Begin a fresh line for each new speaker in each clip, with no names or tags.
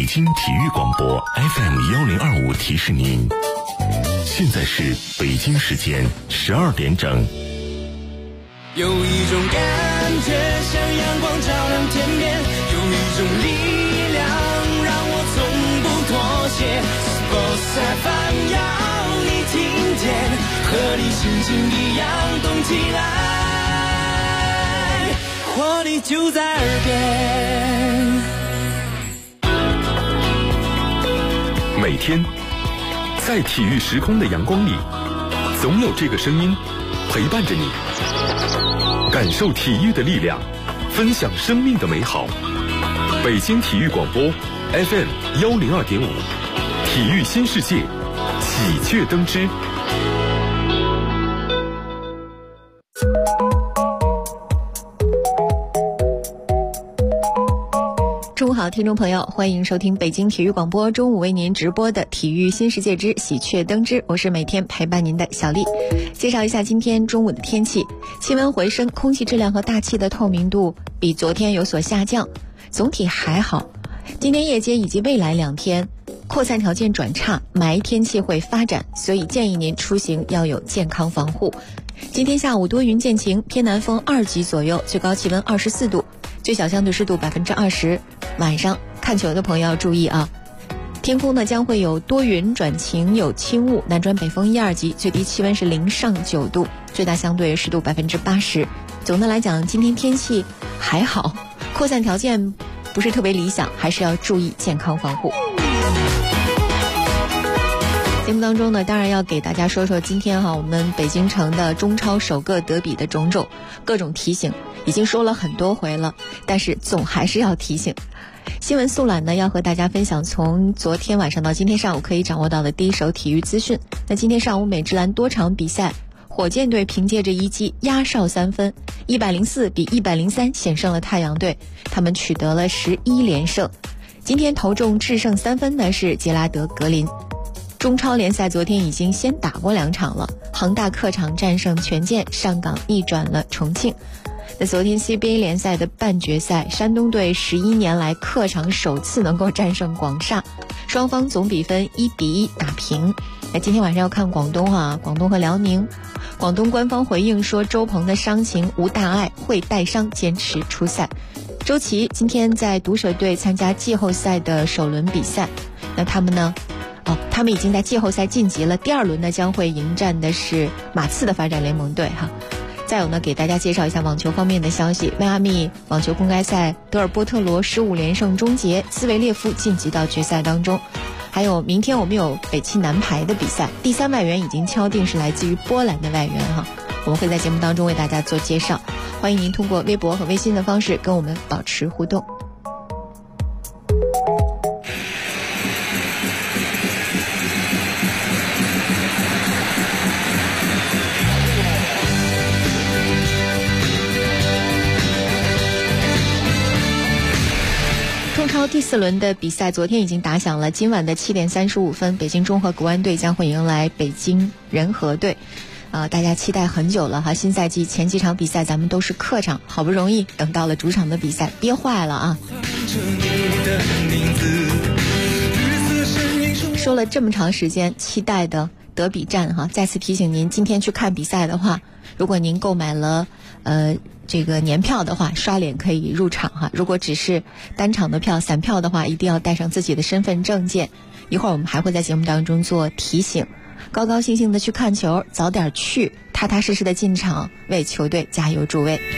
京体育广播 FM1025提示您，现在是北京时间12点整。
有一种感觉像阳光照亮天边，有一种力量让我从不妥协。Sports FM 要你听见，和你心情一样动起来，活力就在耳边。
每天在体育时空的阳光里，总有这个声音陪伴着你，感受体育的力量，分享生命的美好。北京体育广播 FM102.5，体育新世界，喜鹊登枝。
中午好，听众朋友，欢迎收听北京体育广播中午为您直播的体育新世界之喜鹊登枝，我是每天陪伴您的小丽。介绍一下今天中午的天气，气温回升，空气质量和大气的透明度比昨天有所下降，总体还好。今天夜间以及未来2天扩散条件转差，霾天气会发展，所以建议您出行要有健康防护。今天下午多云见晴，偏南风2级左右，最高气温24度，最小相对湿度20%。晚上看球的朋友要注意啊，天空呢将会有多云转晴，有轻雾，南转北风1、2级，最低气温是0上9度，最大相对湿度80%。总的来讲，今天天气还好，扩散条件不是特别理想，还是要注意健康防护。节目当中呢，当然要给大家说说今天我们北京城的中超首个德比的种种各种提醒，已经说了很多回了，但是总还是要提醒。新闻速览呢，要和大家分享从昨天晚上到今天上午可以掌握到的第一手体育资讯。那今天上午美职篮多场比赛，火箭队凭借着一记压哨3分，104比103险胜了太阳队，他们取得了11连胜。今天投中制胜3分的是杰拉德格林。中超联赛昨天已经先打过2场了，恒大客场战胜权健，上港逆转了重庆。那昨天 CBA 联赛的半决赛，山东队11年来客场首次能够战胜广厦，双方总比分1比1打平。那今天晚上要看广东广东和辽宁。广东官方回应说，周鹏的伤情无大碍，会带伤坚持出赛。周琦今天在毒蛇队参加季后赛的首轮比赛，那他们已经在季后赛晋级了，第2轮呢将会迎战的是马刺的发展联盟队再有呢，给大家介绍一下网球方面的消息。迈阿密网球公开赛，德尔波特罗15连胜终结，兹维列夫晋级到决赛当中。还有明天我们有北汽男排的比赛，第3外援已经敲定是来自于波兰的外援我们会在节目当中为大家做介绍，欢迎您通过微博和微信的方式跟我们保持互动。中超第4轮的比赛昨天已经打响了，今晚的7点35分，北京中赫国安队将会迎来北京人和队。大家期待很久了新赛季前几场比赛咱们都是客场，好不容易等到了主场的比赛，憋坏了说了这么长时间期待的德比战再次提醒您，今天去看比赛的话，如果您购买了这个年票的话，刷脸可以入场如果只是单场的票散票的话，一定要带上自己的身份证件。一会儿我们还会在节目当中做提醒，高高兴兴的去看球，早点去，踏踏实实的进场，为球队加油助威。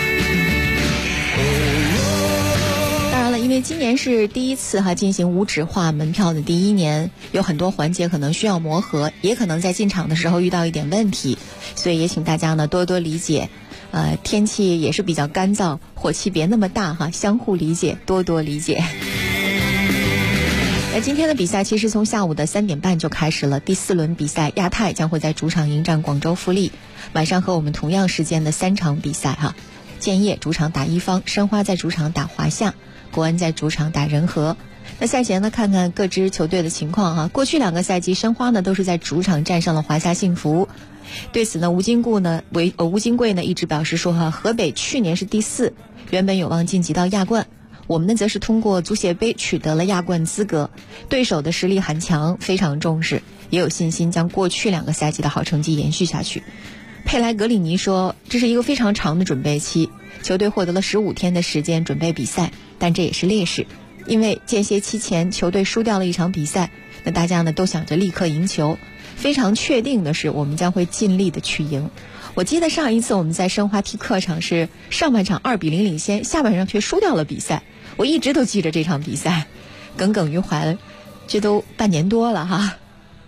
当然了，因为今年是第一次进行无纸化门票的第1年，有很多环节可能需要磨合，也可能在进场的时候遇到一点问题，所以也请大家呢多多理解。天气也是比较干燥，火气别那么大相互理解，多多理解。今天的比赛其实从下午的3点半就开始了，第4轮比赛，亚太将会在主场迎战广州富力。晚上和我们同样时间的3场比赛建业主场打一方，申花在主场打华夏，国安在主场打人和。那赛前呢，看看各支球队的情况过去2个赛季，申花呢都是在主场战胜了华夏幸福。对此呢，吴金贵呢一直表示说河北去年是第4，原本有望晋级到亚冠。 我们呢则是通过足协杯取得了亚冠资格，对手的实力很强，非常重视，也有信心将过去2个赛季的好成绩延续下去。佩莱格里尼说，这是一个非常长的准备期，球队获得了15天的时间准备比赛，但这也是劣势，因为间歇期前球队输掉了一场比赛，那大家呢都想着立刻赢球。非常确定的是，我们将会尽力的去赢。我记得上一次我们在申花踢客场是上半场2-0领先，下半场却输掉了比赛，我一直都记着这场比赛，耿耿于怀了，这都半年多了哈。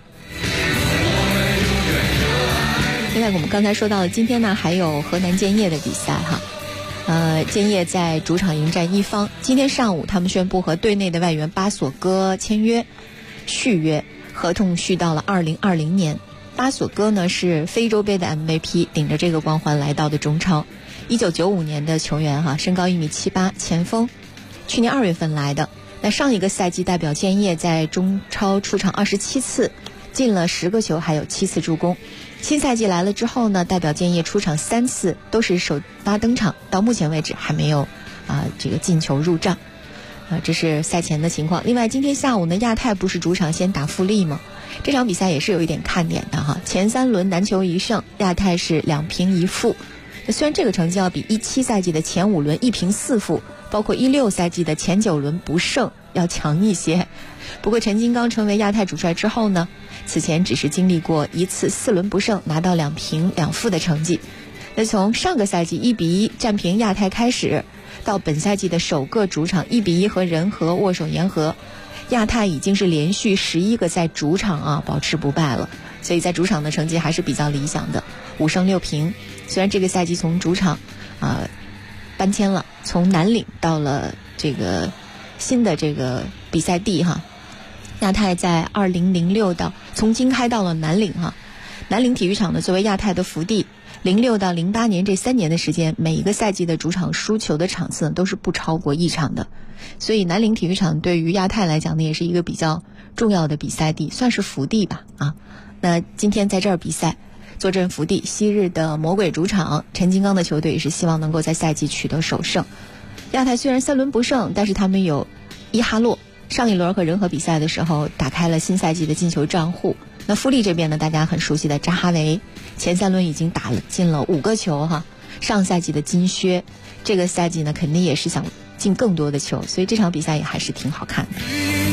另外我们刚才说到了，今天呢还有河南建业的比赛哈。建业在主场迎战一方，今天上午他们宣布和队内的外援巴索戈签约续约，合同续到了2020年。巴索戈呢是非洲杯的 MVP， 顶着这个光环来到的中超，1995年的球员哈，身高1.78米，前锋，去年2月份来的。那上一个赛季代表建业在中超出场27次，进了10个球，还有7次助攻。新赛季来了之后呢，代表建业出场3次，都是首发登场，到目前为止还没有这个进球入账。这是赛前的情况。另外今天下午呢，亚太不是主场先打富力吗？这场比赛也是有一点看点的哈。前3轮难求1胜，亚太是2平1负。虽然这个成绩要比17赛季的前5轮1平4负，包括16赛季的前9轮不胜要强一些。不过陈金刚成为亚太主帅之后呢，此前只是经历过1次4轮不胜，拿到2平2负的成绩。那从上个赛季1-1战平亚太开始，到本赛季的首个主场1-1和人和握手言和，亚太已经是连续11个在主场保持不败了，所以在主场的成绩还是比较理想的，5胜6平。虽然这个赛季从主场搬迁了，从南岭到了这个新的这个比赛地哈，亚太在2006到从京开到了南岭哈。南岭体育场呢作为亚太的福地，06到08年这3年的时间，每一个赛季的主场输球的场次呢都是不超过1场的，所以南岭体育场对于亚太来讲呢也是一个比较重要的比赛地，算是福地吧那今天在这儿比赛，坐镇福地昔日的魔鬼主场，陈金刚的球队也是希望能够在赛季取得首胜。亚太虽然3轮不胜，但是他们有伊哈洛，上一轮和人和比赛的时候打开了新赛季的进球账户。那富力这边呢，大家很熟悉的扎哈维，前3轮已经打进了5个球哈。上赛季的金靴，这个赛季呢肯定也是想进更多的球，所以这场比赛也还是挺好看的。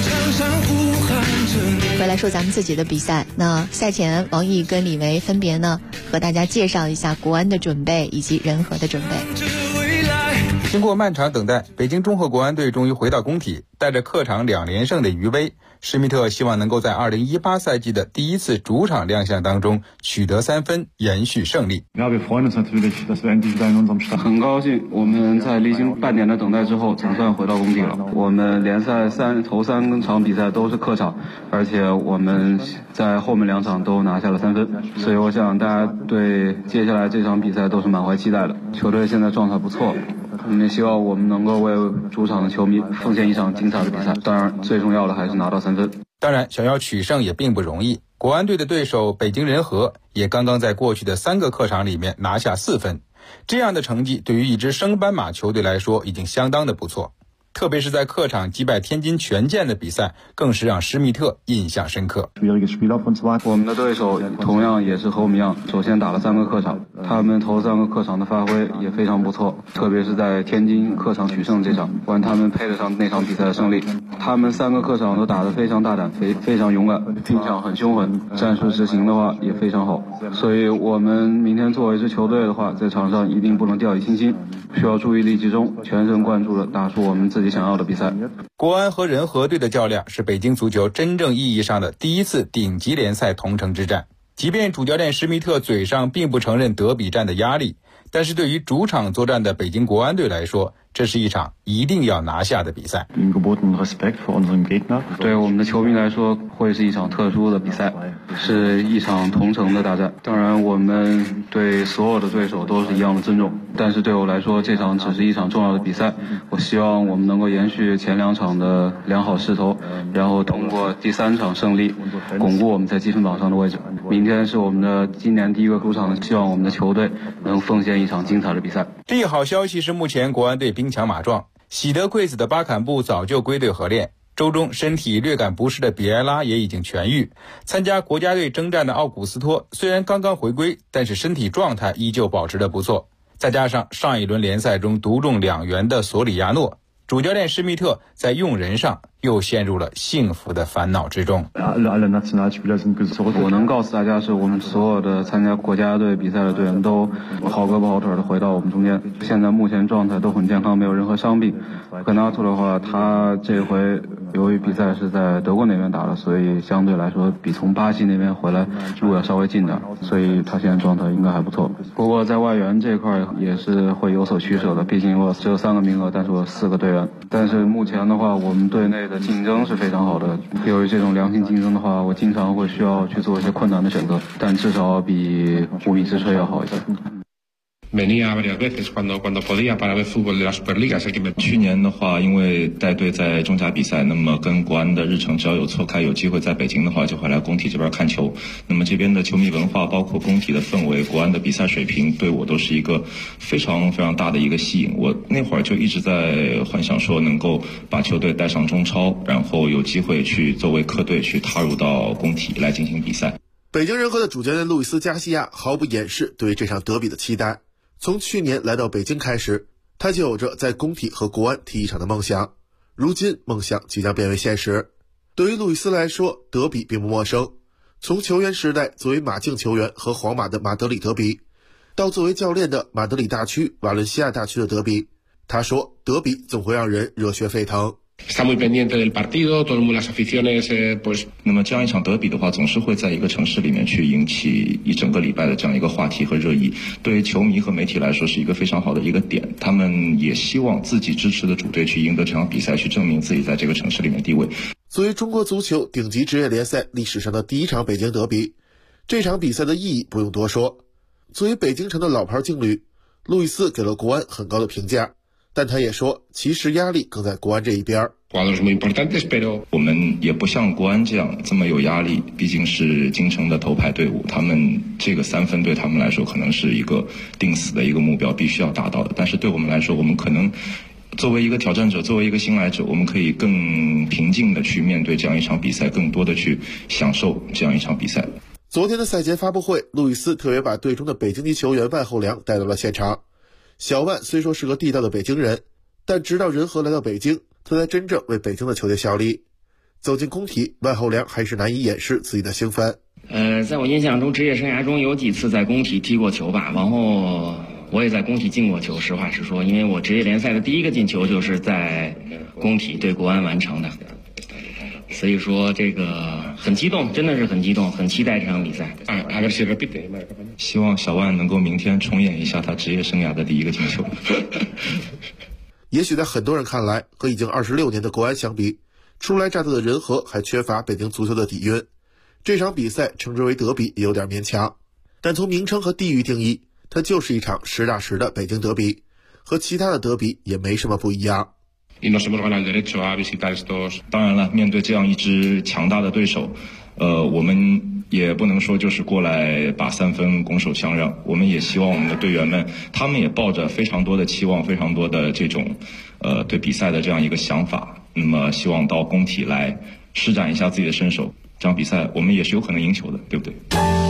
回来说咱们自己的比赛，那赛前王毅跟李维分别呢和大家介绍一下国安的准备以及人和的准备。
经过漫长等待，北京中赫国安队终于回到工体，带着客场2连胜的余威，施密特希望能够在2018赛季的第1次主场亮相当中取得3分，延续胜利。
很高兴我们在历经半年的等待之后总算回到工体了。我们联赛头3场比赛都是客场，而且我们在后面2场都拿下了3分，所以我想大家对接下来这场比赛都是满怀期待的。球队现在状态不错，我们也希望我们能够为主场的球迷奉献一场精彩的比赛，当然最重要的还是拿到3分。
当然想要取胜也并不容易，国安队的对手北京人和也刚刚在过去的3个客场里面拿下4分，这样的成绩对于一支升班马球队来说已经相当的不错，特别是在客场击败天津权健的比赛更是让施密特印象深刻。
我们的对手同样也是和我们一样，首先打了3个客场，他们头3个客场的发挥也非常不错，特别是在天津客场取胜这场，不然他们配得上那场比赛的胜利。他们3个客场都打得非常大胆，非常勇敢，拼抢很凶狠，战术执行的话也非常好，所以我们明天作为一支球队的话，在场上一定不能掉以轻心，需要注意力集中，全神贯注地打出我们自己想要的比赛。
国安和人和队的较量是北京足球真正意义上的第1次顶级联赛同城之战，即便主教练施密特嘴上并不承认德比战的压力，但是对于主场作战的北京国安队来说，这是一场一定要拿下的比赛。
对我们的球迷来说会是一场特殊的比赛，是一场同城的大战。当然我们对所有的对手都是一样的尊重，但是对我来说这场只是一场重要的比赛，我希望我们能够延续前2场的良好势头，然后通过第3场胜利巩固我们在积分榜上的位置。明天是我们的今年第1个主场，希望我们的球队能奉献一场精彩的比赛。
利好消息是目前国安队兵强马壮， 喜得贵子的巴坎布早就归队合练，周中身体略感不适的比埃拉也已经痊愈。参加国家队征战的奥古斯托虽然刚刚回归，但是身体状态依旧保持得不错。再加上上一轮联赛中独中2元的索里亚诺，主教练施密特在用人上又陷入了幸福的烦恼之中。
我能告诉大家是我们所有的参加国家队比赛的队员都好胳膊好腿的回到我们中间，现在目前状态都很健康，没有任何伤病。格纳图的话，他这回由于比赛是在德国那边打的，所以相对来说比从巴西那边回来路要稍微近点，所以他现在状态应该还不错。不过在外援这块也是会有所取舍的，毕竟我只有3个名额，但是我4个队员。但是目前的话，我们队内的竞争是非常好的。由于这种良性竞争的话，我经常会需要去做一些困难的选择，但至少比无比之吹要好一些。
venía varias veces cuando podía para ver fútbol de la Superliga, así que
去年的话，因为带队在中甲比赛，那么跟国安的日程只要有错开，有机会在北京的话，就会来工体这边看球。那么这边的球迷文化，包括工体的氛围，国安的比赛水平，对我都是一个非常非常大的一个吸引。我那会儿就一直在幻想说，能够把球队带上中超，然后有机会去作为客队去踏入到工体来进行比赛。
北京人和的主教练路易斯·加西亚毫不掩饰对于这场德比的期待。从去年来到北京开始，他就有着在工体和国安踢一场的梦想。如今梦想即将变为现实。对于路易斯来说，德比并不陌生。从球员时代作为马竞球员和皇马的马德里德比，到作为教练的马德里大区、瓦伦西亚大区的德比，他说德比总会让人热血沸腾。
Está muy pendiente del partido, todo el mundo las aficiones, pues。
那么这样一场德比的话，总是会在一个城市里面去引起一整个礼拜的这样一个话题和热议。对于球迷和媒体来说，是一个非常好的一个点。他们也希望自己支持的主队去赢得这场比赛，去证明自己在这个城市里面地位。
作为中国足球顶级职业联赛历史上的第一场北京德比，这场比赛的意义不用多说。作为北京城的老牌劲旅，路易斯给了国安很高的评价。但他也说，其实压力更在国安这一边。
我们也不像国安这样这么有压力，毕竟是京城的头牌队伍，他们这个3分对他们来说可能是一个定死的一个目标，必须要达到的。但是对我们来说，我们可能作为一个挑战者，作为一个新来者，我们可以更平静的去面对这样一场比赛，更多的去享受这样一场比赛。
昨天的赛前发布会，路易斯特别把队中的北京籍球员万厚良带到了现场。小万虽说是个地道的北京人，但直到仁和来到北京，他才真正为北京的球队效力。走进工体，万厚良还是难以掩饰自己的兴奋。
在我印象中，职业生涯中有几次在工体踢过球吧，然后我也在工体进过球。实话实说，因为我职业联赛的第一个进球就是在工体对国安完成的，所以说这个很激动，真的是很激动，很期待这场比赛。
希望小万能够明天重演一下他职业生涯的第一个进球。
也许在很多人看来，和已经26年的国安相比，初来乍到的仁和还缺乏北京足球的底蕴。这场比赛称之为德比也有点勉强，但从名称和地域定义，它就是一场实打实的北京德比，和其他的德比也没什么不一样。
当然了，面对这样一支强大的对手，我们也不能说就是过来把3分拱手相让。我们也希望我们的队员们，他们也抱着非常多的期望，非常多的这种对比赛的这样一个想法，那么希望到工体来施展一下自己的身手。这场比赛我们也是有可能赢球的，对不对？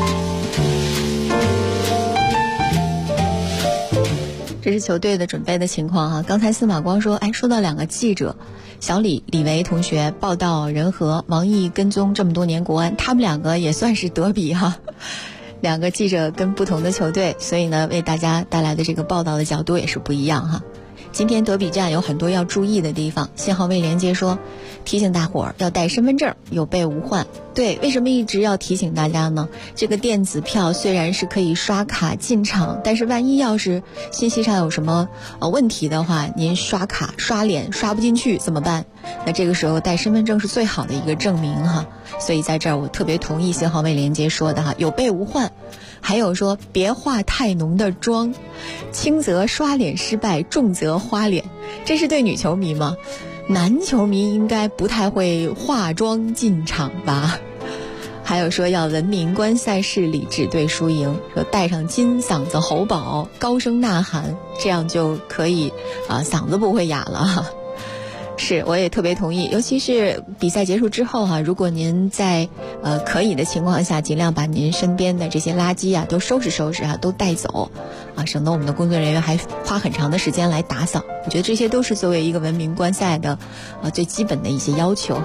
这是球队的准备的情况哈。刚才司马光说，说到2个记者，小李维同学报道仁和，王毅跟踪这么多年国安，他们2个也算是德比哈。2个记者跟不同的球队，所以呢，为大家带来的这个报道的角度也是不一样哈。今天德比战有很多要注意的地方，信号卫连接说提醒大伙儿要带身份证，有备无患。对，为什么一直要提醒大家呢？这个电子票虽然是可以刷卡进场，但是万一要是信息上有什么问题的话，您刷卡刷脸刷不进去怎么办？那这个时候带身份证是最好的一个证明哈。所以在这儿我特别同意信号卫连接说的哈，有备无患。还有说别化太浓的妆，轻则刷脸失败，重则花脸。这是对女球迷吗？男球迷应该不太会化妆进场吧。 还有说要文明观赛事，理智对输赢，说带上金嗓子喉宝，高声呐喊，这样就可以嗓子不会哑了。是，我也特别同意，尤其是比赛结束之后如果您在可以的情况下，尽量把您身边的这些垃圾都收拾收拾都带走省得我们的工作人员还花很长的时间来打扫。我觉得这些都是作为一个文明观赛的最基本的一些要求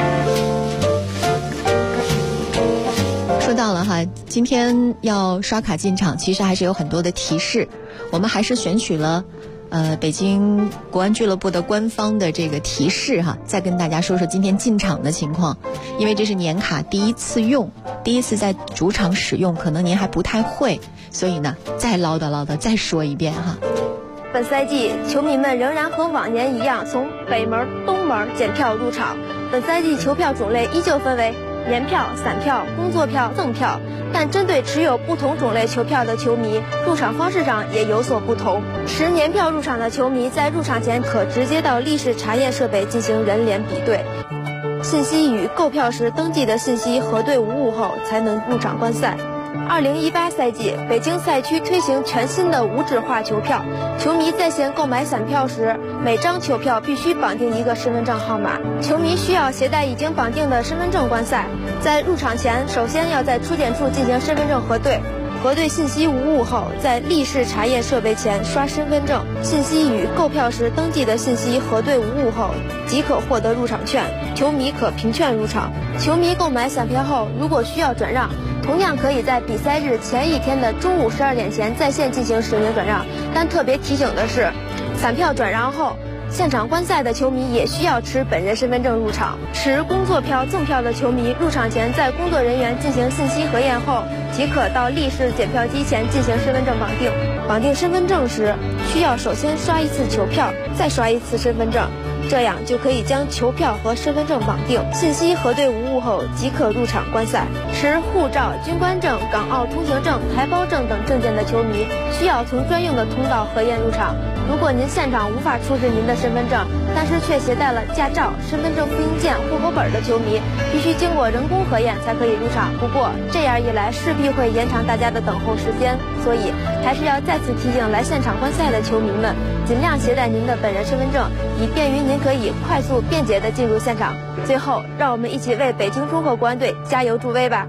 说到了今天要刷卡进场，其实还是有很多的提示，我们还是选取了北京国安俱乐部的官方的这个提示再跟大家说说今天进场的情况。因为这是年卡第一次用，第一次在主场使用，可能您还不太会，所以呢再唠叨再说一遍
本赛季球迷们仍然和往年一样从北门、东门检票入场。本赛季球票种类依旧分为年票、散票、工作票、赠票，但针对持有不同种类球票的球迷，入场方式上也有所不同。持年票入场的球迷在入场前可直接到立式查验设备进行人脸比对，信息与购票时登记的信息核对无误后才能入场观赛。2018赛季，北京赛区推行全新的无纸化球票，球迷在线购买散票时，每张球票必须绑定一个身份证号码，球迷需要携带已经绑定的身份证观赛。在入场前，首先要在出检处进行身份证核对，核对信息无误后，在立式查验设备前刷身份证，信息与购票时登记的信息核对无误后，即可获得入场券，球迷可凭券入场。球迷购买散票后，如果需要转让，同样可以在比赛日前一天的中午12点前在线进行实名转让，但特别提醒的是，散票转让后，现场观赛的球迷也需要持本人身份证入场。持工作票、赠票的球迷入场前在工作人员进行信息核验后，即可到立式检票机前进行身份证绑定。绑定身份证时，需要首先刷一次球票，再刷一次身份证，这样就可以将球票和身份证绑定，信息核对无误后即可入场观赛。持护照、军官证、港澳通行证、台胞证等证件的球迷，需要从专用的通道核验入场。如果您现场无法出示您的身份证，但是却携带了驾照、身份证复印件、户口本的球迷，必须经过人工核验才可以入场。不过这样一来势必会延长大家的等候时间，所以还是要再次提醒来现场观赛的球迷们，尽量携带您的本人身份证，以便于您可以快速便捷地进入现场。最后，让我们一起为北京中赫国安队加油助威吧！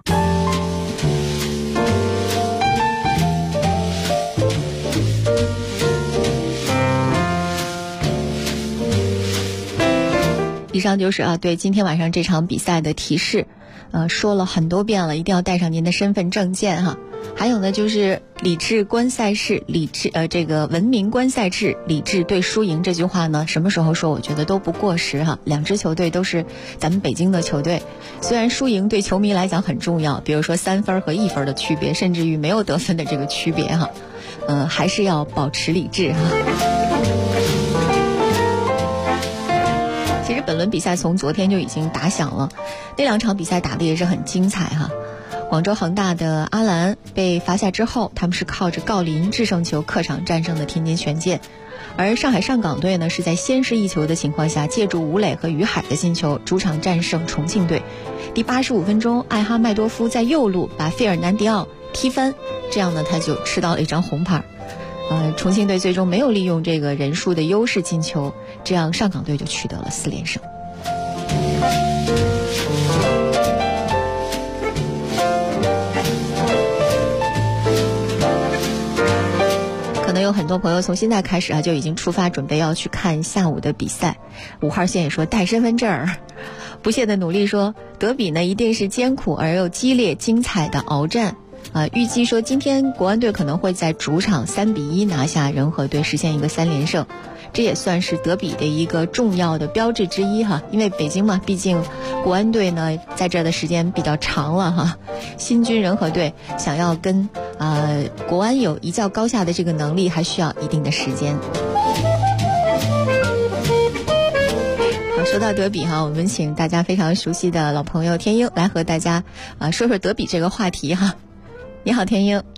以上就是对今天晚上这场比赛的提示，说了很多遍了，一定要带上您的身份证件还有呢，就是理智观赛事，这个文明观赛制，理智对输赢这句话呢，什么时候说我觉得都不过时两支球队都是咱们北京的球队，虽然输赢对球迷来讲很重要，比如说3分和1分的区别，甚至于没有得分的这个区别还是要保持理智其实本轮比赛从昨天就已经打响了，那2场比赛打得也是很精彩广州恒大的阿兰被罚下之后，他们是靠着郜林制胜球客场战胜的天津权健，而上海上港队呢是在先失1球的情况下，借助吴磊和于海的进球主场战胜重庆队。第85分钟，艾哈迈多夫在右路把费尔南迪奥踢翻，这样呢他就吃到了一张红牌。重庆队最终没有利用这个人数的优势进球，这样上港队就取得了4连胜。可能有很多朋友从现在开始就已经出发，准备要去看下午的比赛。5号线也说带身份证不懈的努力说德比呢一定是艰苦而又激烈精彩的鏖战。预计说今天国安队可能会在主场3-1拿下仁和队，实现一个3连胜，这也算是德比的一个重要的标志之一因为北京嘛，毕竟国安队呢在这儿的时间比较长了新军仁和队想要跟国安有一较高下的这个能力，还需要一定的时间。说到德比我们请大家非常熟悉的老朋友天鹰来和大家说说德比这个话题你好，天鹰。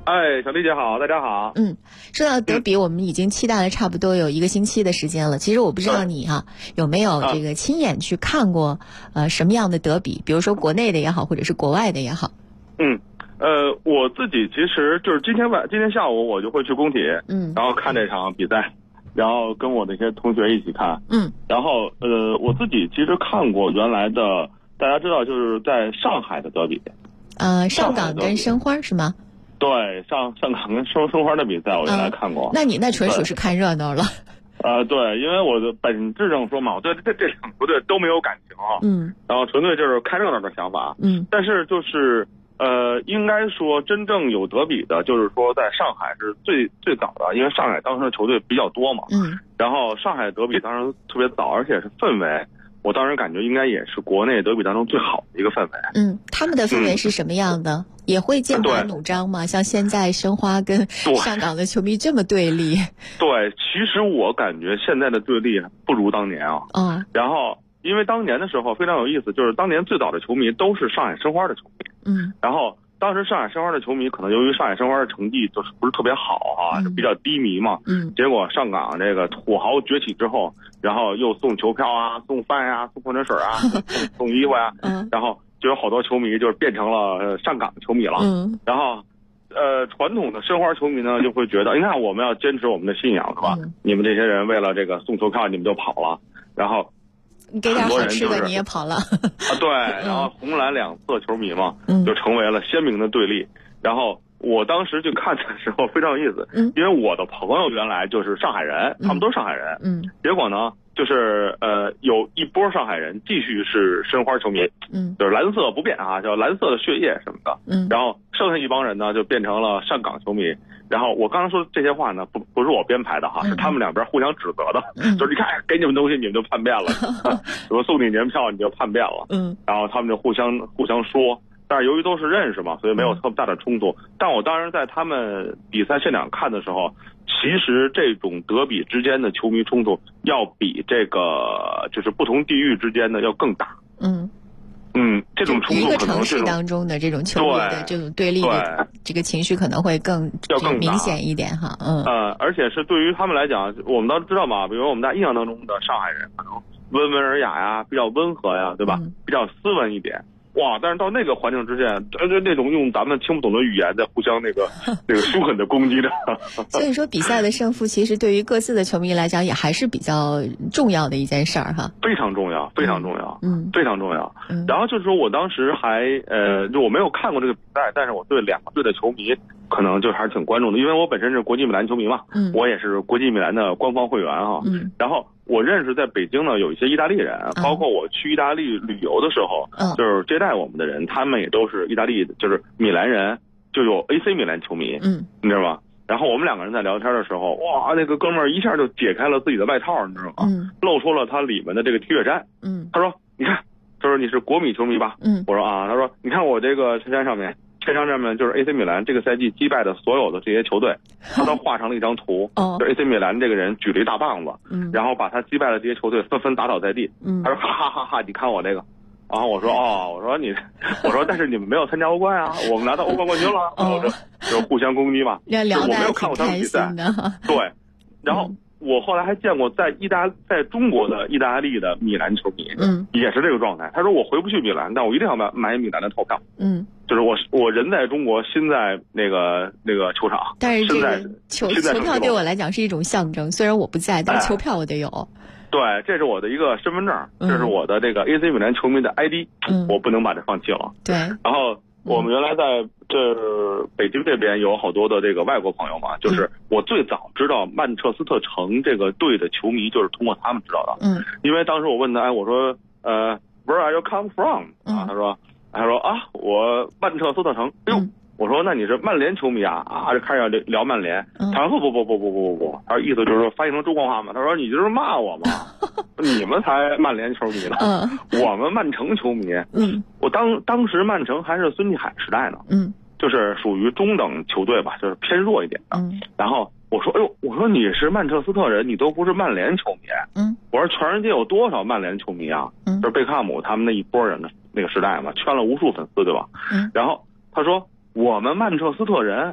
哎，小丽姐好，大家好。
说到德比，我们已经期待了差不多有1个星期的时间了。其实我不知道你有没有这个亲眼去看过什么样的德比，比如说国内的也好，或者是国外的也好。
我自己其实就是今天下午我就会去工体，然后看这场比赛，然后跟我的一些同学一起看，然后我自己其实看过原来的，大家知道就是在上海的德比，
上港跟申花是吗？
对，上港跟申花的比赛我原来看过。
那你那纯属是看热闹了。
对，因为我的本质上说嘛，我对这两个球队都没有感情然后纯粹就是看热闹的想法，但是就是应该说真正有德比的，就是说在上海是最早的，因为上海当时的球队比较多嘛，然后上海德比当时特别早，而且是氛围，我当时感觉应该也是国内德比当中最好的一个氛围。
他们的氛围是什么样的？也会剑拔弩张吗？像现在申花跟上港的球迷这么对立？
对，其实我感觉现在的对立不如当年然后因为当年的时候非常有意思，就是当年最早的球迷都是上海申花的球迷，然后当时上海申花的球迷可能由于上海申花的成绩就是不是特别好就比较低迷嘛，结果上港这个土豪崛起之后，然后又送球票送饭送矿泉水送衣服然后就有好多球迷就是变成了上港球迷了，然后传统的申花球迷呢就会觉得，你看我们要坚持我们的信仰是吧？你们这些人为了这个送球票你们就跑了，然后
你给点好吃的你也跑了
对，然后红蓝两色球迷嘛，就成为了鲜明的对立。然后我当时去看的时候非常有意思，因为我的朋友原来就是上海人，他们都是上海人，结果呢就是有一波上海人继续是申花球迷，就是蓝色不变叫蓝色的血液什么的，然后剩下一帮人呢就变成了上港球迷。然后我刚刚说这些话呢，不是我编排的是他们两边互相指责的，就是你看给你们东西你们就叛变了，我送你年票你就叛变了，然后他们就互相说。但是由于都是认识嘛，所以没有特别大的冲突。但我当时在他们比赛现场看的时候，其实这种德比之间的球迷冲突要比这个就是不同地域之间的要更大。这种冲突可能
一个城市当中的这种球迷的这种对立的这个情绪可能会更明显一点
而且是对于他们来讲，我们都知道嘛，比如我们在印象当中的上海人可能温文尔雅比较温和对吧？比较斯文一点。哇！但是到那个环境之下，那种用咱们听不懂的语言在互相那个凶狠的攻击的。
所以说，比赛的胜负其实对于各自的球迷来讲，也还是比较重要的一件事儿
非常重要，非常重要，非常重要。然后就是说我当时还就我没有看过这个比赛，但是我对两个队的球迷可能就还是挺关注的，因为我本身是国际米兰球迷嘛，我也是国际米兰的官方会员然后我认识在北京呢有一些意大利人，包括我去意大利旅游的时候，就是接待我们的人，他们也都是意大利的，就是米兰人，就有 AC 米兰球迷，你知道吗？然后我们两个人在聊天的时候，哇，那个哥们儿一下就解开了自己的外套，你知道吗？露出了他里面的这个 T 恤衫。他说：“你看，他说你是国米球迷吧？”我说：“啊。”他说：“你看我这个衬衫上面。”衬衫上面就是 AC 米兰这个赛季击败的所有的这些球队，他都画成了一张图，就是 AC 米兰这个人举了一大棒子，然后把他击败的这些球队纷纷打倒在地，他说哈哈哈哈，你看我这个，然后我说我说但是你们没有参加欧冠我们拿到欧冠冠军了，然后就互相攻击嘛，我没有看过他们比赛，对，然后我后来还见过在中国的意大利的米兰球迷，也是这个状态。他说我回不去米兰，但我一定要买米兰的套票。就是我人在中国，心在那个球场。
但是这个球票对我来讲是一种象征，虽然我不在，但球票我得有。
对，这是我的一个身份证，这是我的这个 AC 米兰球迷的 ID，我不能把这放弃了。
对，
然后我们原来在北京这边有好多的这个外国朋友嘛，就是我最早知道曼彻斯特城这个队的球迷就是通过他们知道的。因为当时我问他，我说Where are you come from？他说我曼彻斯特城。哎呦，我说那你是曼联球迷就开始聊曼联。他说不，他说意思就是说翻译成中国话嘛，他说你就是骂我嘛，你们才曼联球迷呢，我们曼城球迷。我当时曼城还是孙继海时代呢，就是属于中等球队吧，就是偏弱一点的。然后我说我说你是曼彻斯特人，你都不是曼联球迷。我说全世界有多少曼联球迷啊？就是贝克汉姆他们那一波人的那个时代嘛，圈了无数粉丝，对吧？然后他说我们曼彻斯特人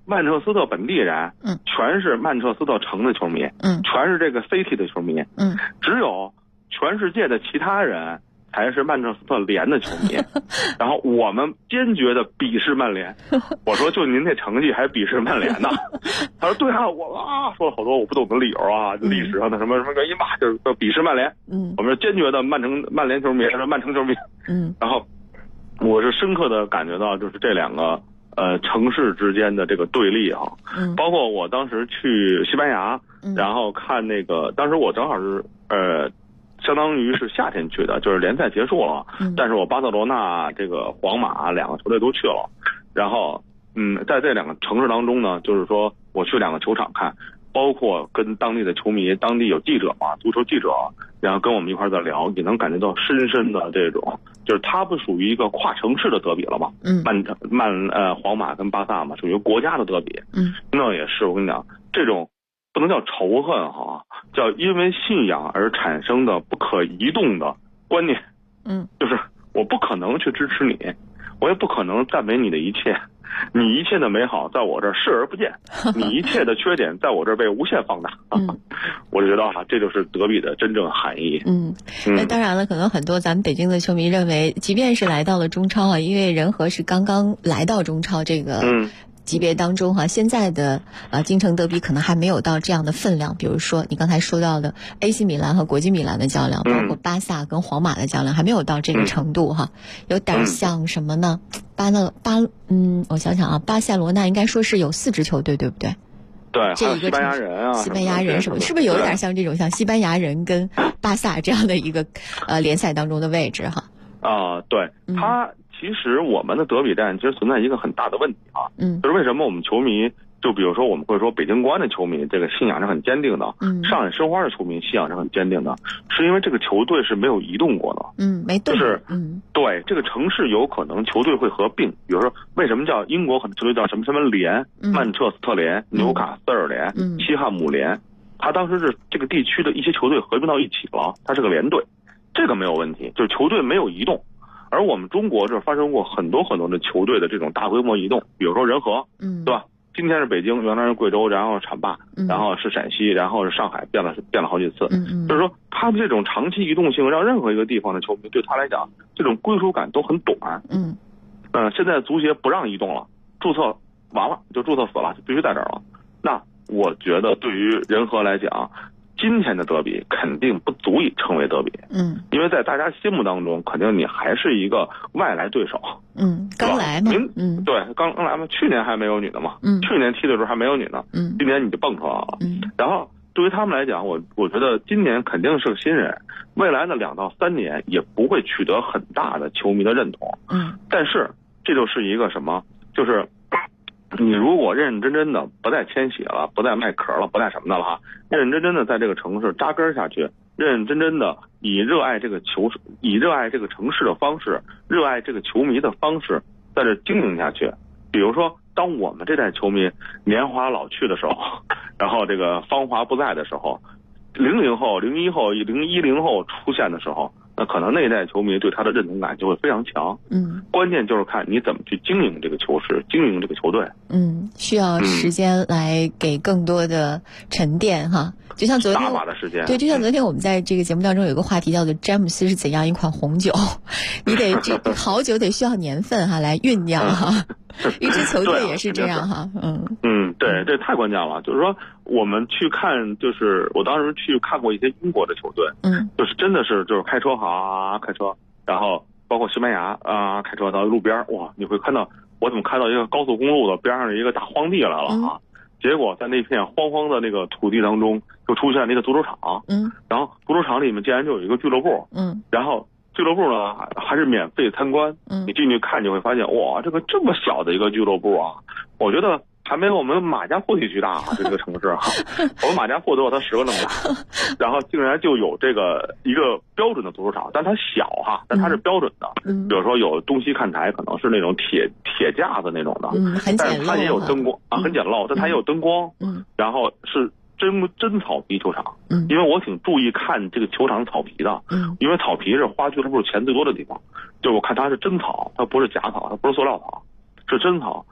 曼彻斯特本地人，全是曼彻斯特城的球迷，全是这个 City 的球迷，只有全世界的其他人才是曼彻斯特联的球迷，然后我们坚决的鄙视曼联。我说就您这成绩还鄙视曼联呢？他说对啊，我说了好多我不懂的理由啊，历史上的什么原因吧，就是鄙视曼联。我们是坚决的曼联球迷，是曼城球迷。然后我是深刻的感觉到就是这两个城市之间的这个对立哈，包括我当时去西班牙，然后看那个，当时我正好是相当于是夏天去的，就是联赛结束了，但是我巴塞罗那、这个皇马两个球队都去了，然后在这两个城市当中呢，就是说我去两个球场看，包括跟当地的球迷，当地有记者嘛，足球记者，然后跟我们一块在聊，也能感觉到深深的这种，就是它不属于一个跨城市的德比了嘛，皇马跟巴萨嘛，属于国家的德比，那也是我跟你讲，这种不能叫仇恨哈，叫因为信仰而产生的不可移动的观念，就是我不可能去支持你，我也不可能赞美你的一切。你一切的美好在我这儿视而不见，你一切的缺点在我这儿被无限放大。我觉得这就是德比的真正含义。
那当然了，可能很多咱们北京的球迷认为，即便是来到了中超因为人和是刚刚来到中超这个级别当中现在的京城德比可能还没有到这样的分量。比如说你刚才说到的 AC 米兰和国际米兰的较量，包括巴萨跟皇马的较量，还没有到这个程度有点像什么呢？我想想巴塞罗那应该说是有4支球队，对不对？
对，
这一个
西班牙人
西班牙人是不是有一点像这种像西班牙人跟巴萨这样的一个联赛当中的位置
对，其实我们的德比战其实存在一个很大的问题就是为什么我们球迷，就比如说我们会说北京国安的球迷这个信仰是很坚定的，上海申花的球迷信仰是很坚定的，是因为这个球队是没有移动过的，
没动，
就是对这个城市有可能球队会合并，比如说为什么叫英国很多球队叫什么什么联，曼彻斯特联、纽卡斯尔联、西汉姆联，他当时是这个地区的一些球队合并到一起了，它是个联队，这个没有问题，就是球队没有移动。而我们中国这发生过很多很多的球队的这种大规模移动，比如说人和，对吧？今天是北京，原来是贵州，然后是浐灞，然后是陕西，然后是上海，变了好几次。就是说，他们这种长期移动性，让任何一个地方的球迷对他来讲，这种归属感都很短。现在足协不让移动了，注册完了就注册死了，就必须在这儿了。那我觉得对于人和来讲，今天的德比肯定不足以称为德比，因为在大家心目当中，肯定你还是一个外来对手，
刚来嘛，
对，刚来嘛，去年还没有你呢嘛，去年踢的时候还没有你呢，今年你就蹦出来了，然后对于他们来讲，我觉得今年肯定是个新人，未来的2到3年也不会取得很大的球迷的认同，但是这就是一个什么，就是你如果认认真真的不再迁徙了，不再卖壳了，不再什么的了认认真真的在这个城市扎根下去，认认真真的以热爱这个城市的方式，热爱这个球迷的方式在这经营下去。比如说当我们这代球迷年华老去的时候，然后这个芳华不在的时候，00后、01后、10后出现的时候，那可能那一代球迷对他的认同感就会非常强。关键就是看你怎么去经营这个球市，经营这个球队。
需要时间来给更多的沉淀就像昨天
大把的时间，
对，就像昨天我们在这个节目当中有一个话题叫做詹姆斯是怎样一款红酒，你得好酒得需要年份来酝酿一支球队也是这样
对，这太关键了。就是说我们去看，就是我当时去看过一些英国的球队，就是真的是就是开车开车，然后包括西班牙开车到路边，哇，你会看到我怎么开到一个高速公路的边上的一个大荒地来了结果在那片荒荒的那个土地当中就出现了一个足球场，然后足球场里面竟然就有一个俱乐部，然后俱乐部呢还是免费参观，你进去看你会发现，哇，这么小的一个俱乐部我觉得还没有我们马家铺地区大这个城市我们马家铺都有它10个那么大，然后竟然就有这个一个标准的足球场，但它小但它是标准的，比如说有东西看台，可能是那种铁架子那种的，
很简陋，
但是它也有灯光很简陋，但它也有灯光，然后是真草皮球场，因为我挺注意看这个球场草皮的，因为草皮是花俱乐部钱最多的地方，就我看它是真草，它不是假草，它不是塑料草，是真草。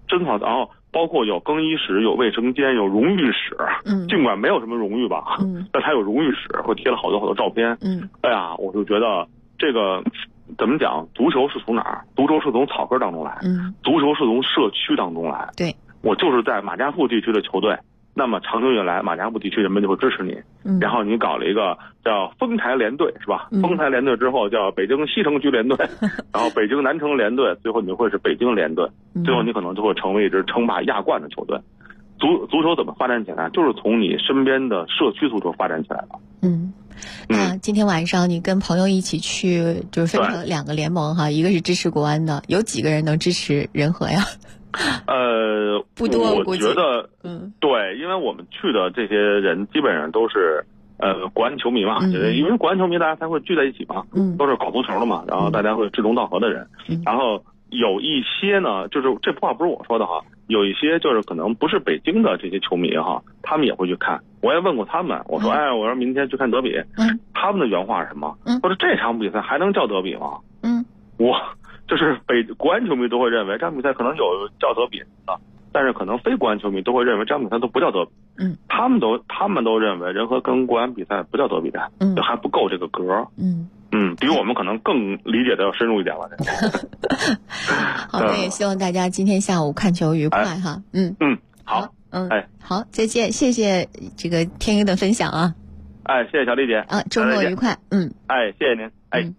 真好。然后包括有更衣室、有卫生间、有荣誉室，尽管没有什么荣誉吧，但它有荣誉室，会贴了好多照片。哎呀，我就觉得这个怎么讲？足球是从哪儿？足球是从草根当中来，足球是从社区当中来。
对，
我就是在马家铺地区的球队。那么长久以来，马家铺地区人们就会支持你。然后你搞了一个叫丰台联队，是吧？丰台联队之后叫北京西城区联队，然后北京南城联队，最后你会是北京联队，最后你可能就会成为一支称霸亚冠的球队。足球怎么发展起来？就是从你身边的社区足球发展起来的。
那今天晚上你跟朋友一起去，就是分成2个联盟哈，一个是支持国安的，有几个人能支持人和呀？不多，
我觉得，对，因为我们去的这些人基本上都是国安球迷嘛，因为国安球迷大家才会聚在一起嘛，都是搞足球的嘛，然后大家会志同道合的人，然后有一些呢，就是这话不是我说的哈，有一些就是可能不是北京的这些球迷哈，他们也会去看。我也问过他们，我说我说明天去看德比，他们的原话是什么？说是这场比赛还能叫德比吗？我就是国安球迷都会认为这场比赛可能有叫德比的，但是可能非国安球迷都会认为这场比赛都不叫德比。他们都认为人和跟国安比赛不叫德比赛，就还不够这个格。比我们可能更理解的要深入一点了。
好，那也希望大家今天下午看球愉快哈。
好，
好，再见，谢谢这个天一的分享啊。
谢谢小丽姐
啊，周末愉快。
谢谢您。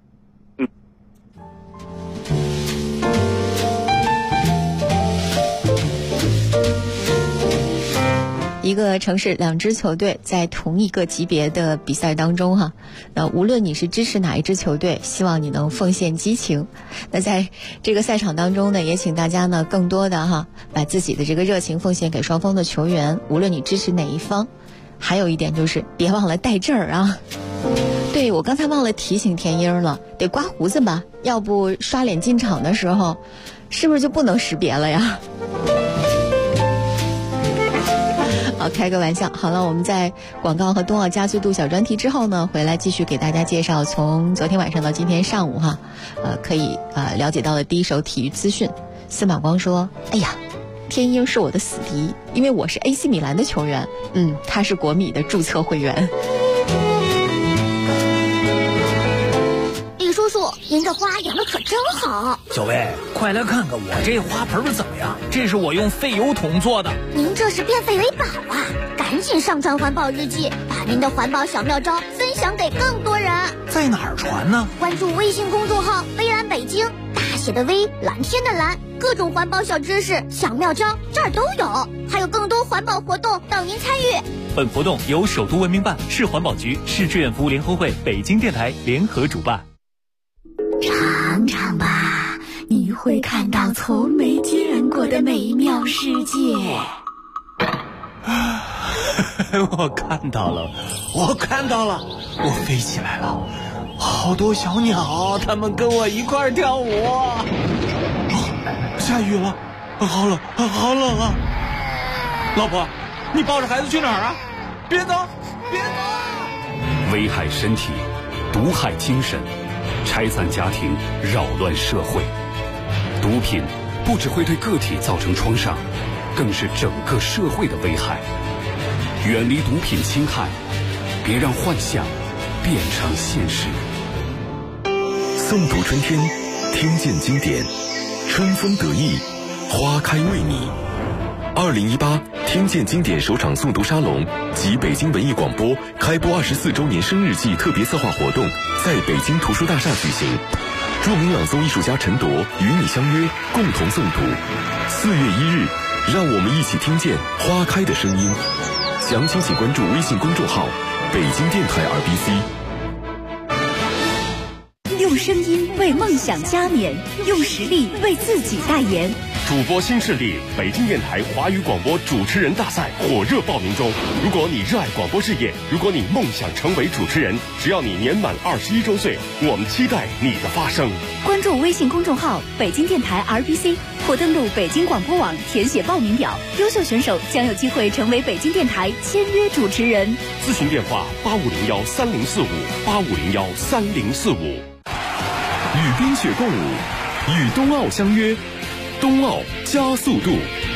一个城市2支球队在同一个级别的比赛当中哈，那无论你是支持哪一支球队，希望你能奉献激情。那在这个赛场当中呢，也请大家呢更多的把自己的这个热情奉献给双方的球员，无论你支持哪一方。还有一点就是别忘了带证啊。对，我刚才忘了提醒天音了，得刮胡子吧，要不刷脸进场的时候是不是就不能识别了呀？好，开个玩笑。好了，我们在广告和冬奥加速度小专题之后呢，回来继续给大家介绍从昨天晚上到今天上午可以了解到的第一手体育资讯。司马光说：“哎呀，天鹰是我的死敌，因为我是 AC 米兰的球员，他是国米的注册会员。”
李叔叔，您这花养的可真好。
小薇，快来看看我这花盆怎么样？这是我用废油桶做的。
您这是变废为宝啊！赶紧上传环保日记，把您的环保小妙招分享给更多人。
在哪儿传呢？
关注微信公众号微蓝北京，大写的微，蓝天的蓝，各种环保小知识、小妙招这儿都有，还有更多环保活动等您参与。
本活动由首都文明办、市环保局、市志愿服务联合会、北京电台联合主办。
尝尝吧，你会看到从没见过的美妙世界。
我看到了，我飞起来了，好多小鸟，它们跟我一块儿跳舞。下雨了，好冷啊！老婆，你抱着孩子去哪儿啊？别走！
危害身体，毒害精神，拆散家庭，扰乱社会。毒品不只会对个体造成创伤，更是整个社会的危害。远离毒品侵害，别让幻想变成现实。
诵读春天，听见经典，春风得意，花开为你。2018听见经典首场诵读沙龙及北京文艺广播开播24周年生日季特别策划活动在北京图书大厦举行。著名朗诵艺术家陈铎与你相约，共同诵读。4月1日，让我们一起听见花开的声音。详情请关注微信公众号北京电台 RBC。
用声音为梦想加冕，用实力为自己代言。
主播新势力北京电台华语广播主持人大赛火热报名中。如果你热爱广播事业，如果你梦想成为主持人，只要你年满21周岁，我们期待你的发声。
关注微信公众号北京电台 RBC 或登录北京广播网填写报名表，优秀选手将有机会成为北京电台签约主持人。
咨询电话8501304585013045。
与冰雪共舞，与冬奥相约，冬奥加速度。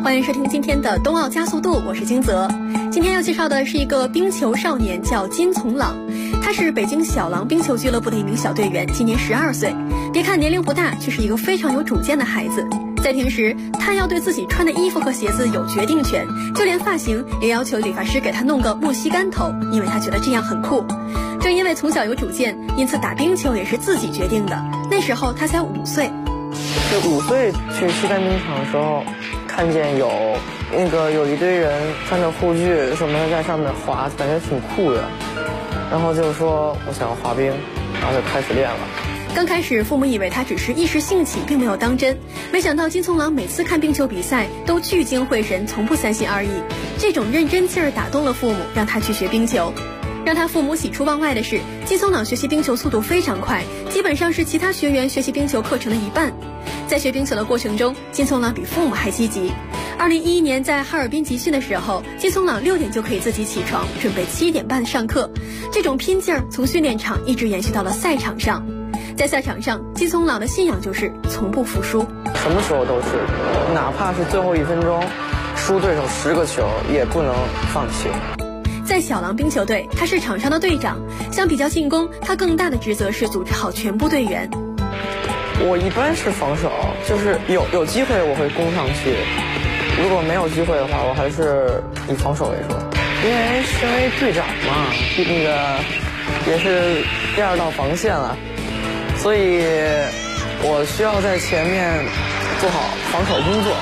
欢迎收听今天的冬奥加速度，我是金泽。今天要介绍的是一个冰球少年，叫金从朗。他是北京小狼冰球俱乐部的一名小队员，今年12岁。别看年龄不大，却是一个非常有主见的孩子。在平时，他要对自己穿的衣服和鞋子有决定权，就连发型也要求理发师给他弄个木樨干头，因为他觉得这样很酷。正因为从小有主见，因此打冰球也是自己决定的。那时候他才5岁。
就5岁去西单冰场的时候，看见有一堆人穿着护具什么的在上面滑，感觉挺酷的。然后就说我想要滑冰，然后就开始练了。
刚开始父母以为他只是一时兴起，并没有当真，没想到金从朗每次看冰球比赛都聚精会神，从不三心二意。这种认真劲儿打动了父母，让他去学冰球。让他父母喜出望外的是，金从朗学习冰球速度非常快，基本上是其他学员学习冰球课程的一半。在学冰球的过程中，金从朗比父母还积极。2011年在哈尔滨集训的时候，金从朗6点就可以自己起床，准备7点半上课。这种拼劲儿从训练场一直延续到了赛场上。在赛场上，金从朗的信仰就是从不服输，
什么时候都是，哪怕是最后1分钟输对手10个球也不能放弃。
在小狼冰球队，他是场上的队长，相比较进攻，他更大的职责是组织好全部队员。
我一般是防守，就是有机会我会攻上去，如果没有机会的话，我还是以防守为主。因为身为队长嘛，那个也是第2道防线了，所以我需要在前面做好防守工作。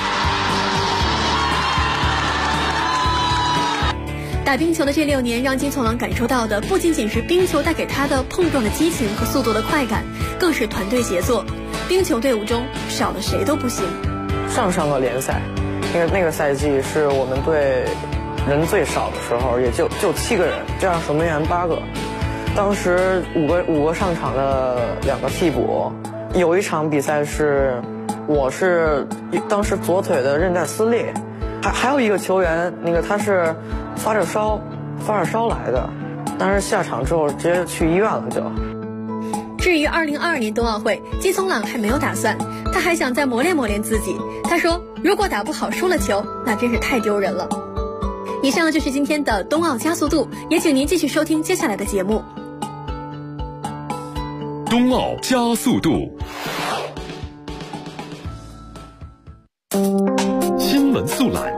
打冰球的这6年，让金从朗感受到的不仅仅是冰球带给他的碰撞的激情和速度的快感，更是团队协作。冰球队伍中少了谁都不行。
上个联赛，那个赛季是我们队人最少的时候，也就7个人，这样守门员8个。当时五个上场的2个替补，有一场比赛是我是当时左腿的韧带撕裂，还有一个球员，他是发着烧来的，但是下场之后直接去医院了就。
至于2022年冬奥会，金从朗还没有打算，他还想再磨练自己。他说，如果打不好输了球，那真是太丢人了。以上就是今天的冬奥加速度，也请您继续收听接下来的节目。
冬奥加速度，新闻速览。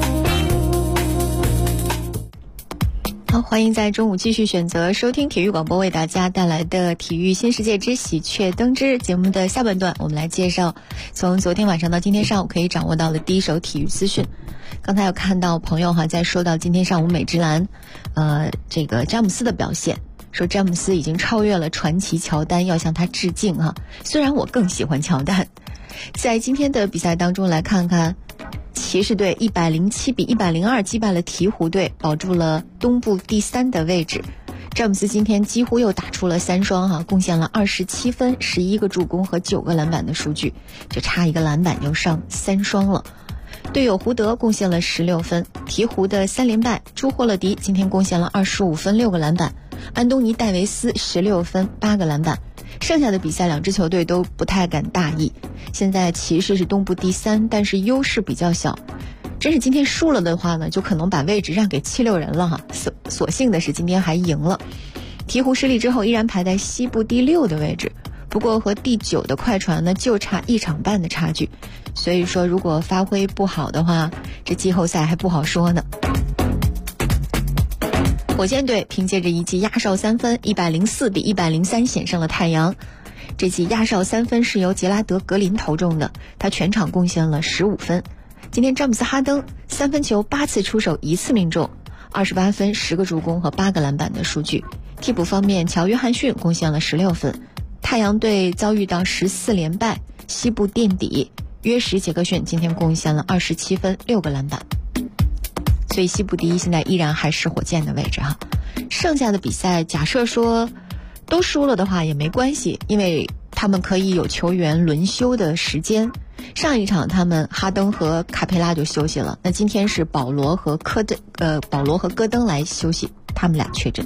好，欢迎在中午继续选择收听体育广播为大家带来的体育新世界之喜鹊登之节目的下半段，我们来介绍从昨天晚上到今天上午可以掌握到的第一手体育资讯。刚才有看到朋友在说到今天上午美职篮这个詹姆斯的表现，说詹姆斯已经超越了传奇乔丹，要向他致敬虽然我更喜欢乔丹。在今天的比赛当中来看看，骑士队107比102击败了鹈鹕队，保住了东部第3的位置。詹姆斯今天几乎又打出了3双贡献了27分、11个助攻和9个篮板的数据，就差一个篮板就上3双了。队友胡德贡献了16分，鹈鹕的3连败朱霍勒迪今天贡献了25分、6个篮板，安东尼戴维斯16分、8个篮板。剩下的比赛2支球队都不太敢大意。现在骑士是东部第3，但是优势比较小。真是今天输了的话呢，就可能把位置让给76人了所幸的是今天还赢了。鹈鹕失利之后依然排在西部第6的位置，不过和第9的快船呢就差1场半的差距。所以说如果发挥不好的话，这季后赛还不好说呢。火箭队凭借着一记压哨3分104比103险胜了太阳。这记压哨3分是由杰拉德·格林投中的，他全场贡献了15分。今天詹姆斯·哈登3分球8次出手1次命中，28分、10个助攻和8个篮板的数据。替补方面，乔·约翰逊贡献了16分。太阳队遭遇到14连败，西部垫底，约什·杰克逊今天贡献了27分、6个篮板。所以西部第1现在依然还是火箭的位置剩下的比赛假设说都输了的话也没关系，因为他们可以有球员轮休的时间。上一场他们哈登和卡佩拉就休息了，那今天是保罗和戈登来休息，他们俩确诊。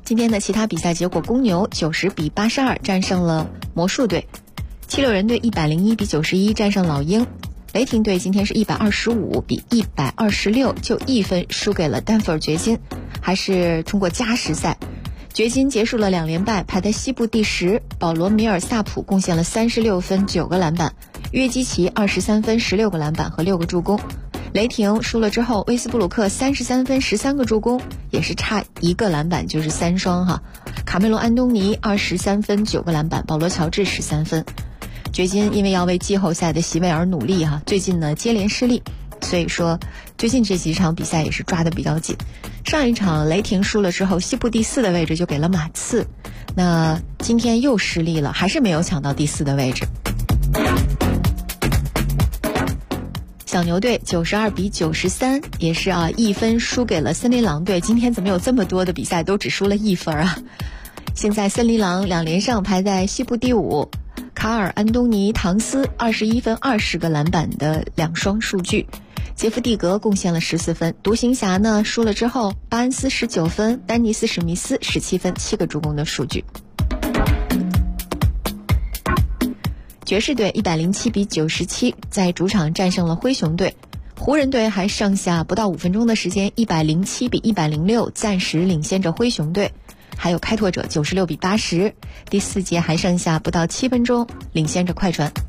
今天的其他比赛结果，公牛90比82战胜了魔术队，七六人队101比91战胜老鹰，雷霆队今天是125比126就1分输给了丹佛尔掘金，还是通过加时赛。掘金结束了2连败，排在西部第10，保罗·米尔萨普贡献了36分9个篮板，约基奇23分16个篮板和6个助攻。雷霆输了之后，威斯布鲁克33分13个助攻，也是差1个篮板，就是3双哈。卡梅隆·安东尼23分9个篮板，保罗·乔治13分。掘金因为要为季后赛的席位而努力哈，最近呢接连失利，所以说最近这几场比赛也是抓得比较紧。上一场雷霆输了之后，西部第4的位置就给了马刺，那今天又失利了，还是没有抢到第4的位置。小牛队92比93，也是1分输给了森林狼队。今天怎么有这么多的比赛都只输了1分啊？现在森林狼2连胜，排在西部第5。卡尔·安东尼·唐斯21分20个篮板的2双数据，杰夫·蒂格贡献了14分。独行侠呢输了之后，巴恩斯19分，丹尼斯·史密斯17分7个助攻的数据。爵士队107比97在主场战胜了灰熊队，湖人队还剩下不到5分钟的时间，107比106暂时领先着灰熊队，还有开拓者96比80，第4节还剩下不到7分钟，领先着快船。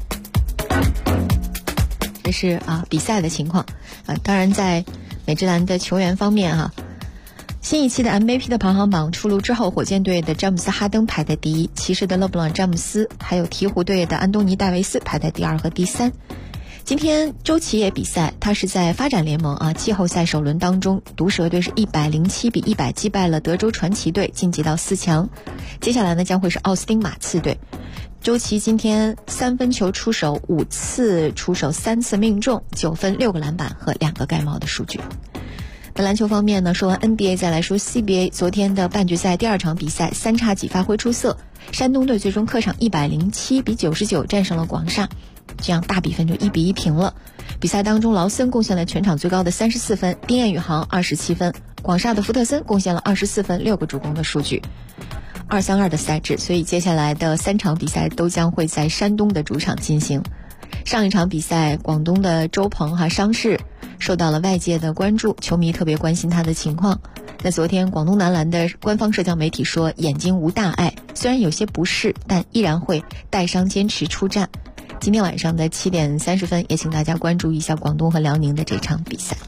这是比赛的情况当然在美职篮的球员方面新一期的 MVP 的排行榜出炉之后，火箭队的詹姆斯·哈登排在第1，骑士的勒布朗·詹姆斯还有鹈鹕队的安东尼·戴维斯排在第2和第3。今天周琦也比赛，他是在发展联盟季后赛首轮当中，毒蛇队是107比100击败了德州传奇队，晋级到4强。接下来呢将会是奥斯汀马刺队。周琦今天3分球出手5次出手3次命中，9分6个篮板和2个盖帽的数据。那篮球方面呢，说完 NBA 再来说 CBA， 昨天的半决赛第2场比赛，三叉戟发挥出色，山东队最终客场107比99战胜了广厦，这样大比分就1比1平了。比赛当中，劳森贡献了全场最高的34分，丁彦雨航27分，广厦的福特森贡献了24分6个助攻的数据。2-3-2的赛制，所以接下来的3场比赛都将会在山东的主场进行。上一场比赛，广东的周鹏伤势受到了外界的关注，球迷特别关心他的情况。那昨天广东男篮的官方社交媒体说，眼睛无大碍，虽然有些不适，但依然会带伤坚持出战。今天晚上的7点30分，也请大家关注一下广东和辽宁的这场比赛。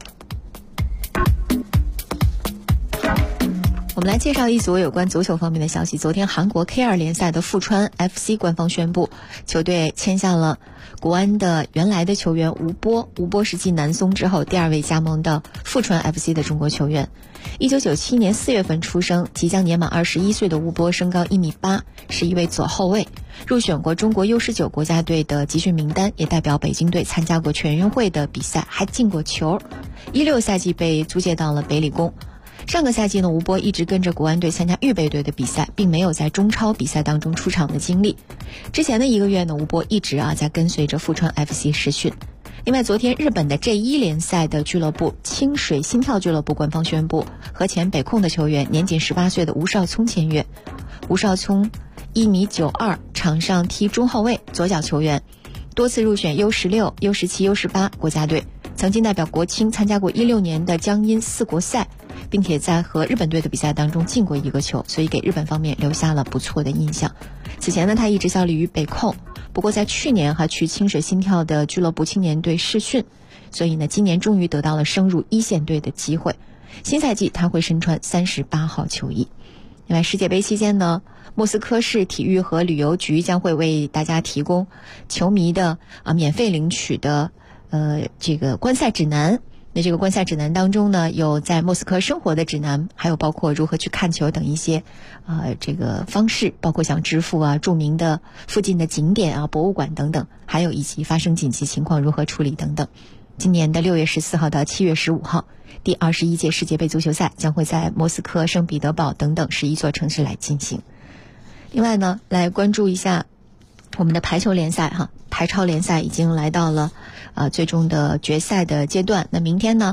我们来介绍一组有关足球方面的消息。昨天韩国 K2 联赛的富川 FC 官方宣布，球队签下了国安的原来的球员吴波。吴波是继南松之后第2位加盟的富川 FC 的中国球员。1997年4月份出生，即将年满21岁的吴波身高1.8米，是一位左后卫，入选过中国 U19 国家队的集训名单，也代表北京队参加过全运会的比赛，还进过球。16赛季被租借到了北理工。上个赛季呢，吴波一直跟着国安队参加预备队的比赛，并没有在中超比赛当中出场的经历。之前的1个月呢，吴波一直在跟随着富川 FC 实训。另外，昨天日本的 J1 联赛的俱乐部清水心跳俱乐部官方宣布，和前北控的球员年仅18岁的吴少聪签约。吴少聪1.92米，场上踢中后卫，左脚球员，多次入选 U16、U17、U18 国家队，曾经代表国青参加过16年的江阴4国赛，并且在和日本队的比赛当中进过1个球，所以给日本方面留下了不错的印象。此前呢，他一直效力于北控，不过在去年还去清水心跳的俱乐部青年队试训，所以呢，今年终于得到了升入一线队的机会。新赛季他会身穿38号球衣。另外，世界杯期间呢，莫斯科市体育和旅游局将会为大家提供球迷的免费领取的这个观赛指南。那这个观赛指南当中呢，有在莫斯科生活的指南，还有包括如何去看球等一些这个方式，包括像支付著名的附近的景点博物馆等等，还有以及发生紧急情况如何处理等等。今年的6月14号到7月15号，第21届世界杯足球赛将会在莫斯科、圣彼得堡等等11座城市来进行。另外呢，来关注一下我们的排球联赛排超联赛已经来到了最终的决赛的阶段。那明天呢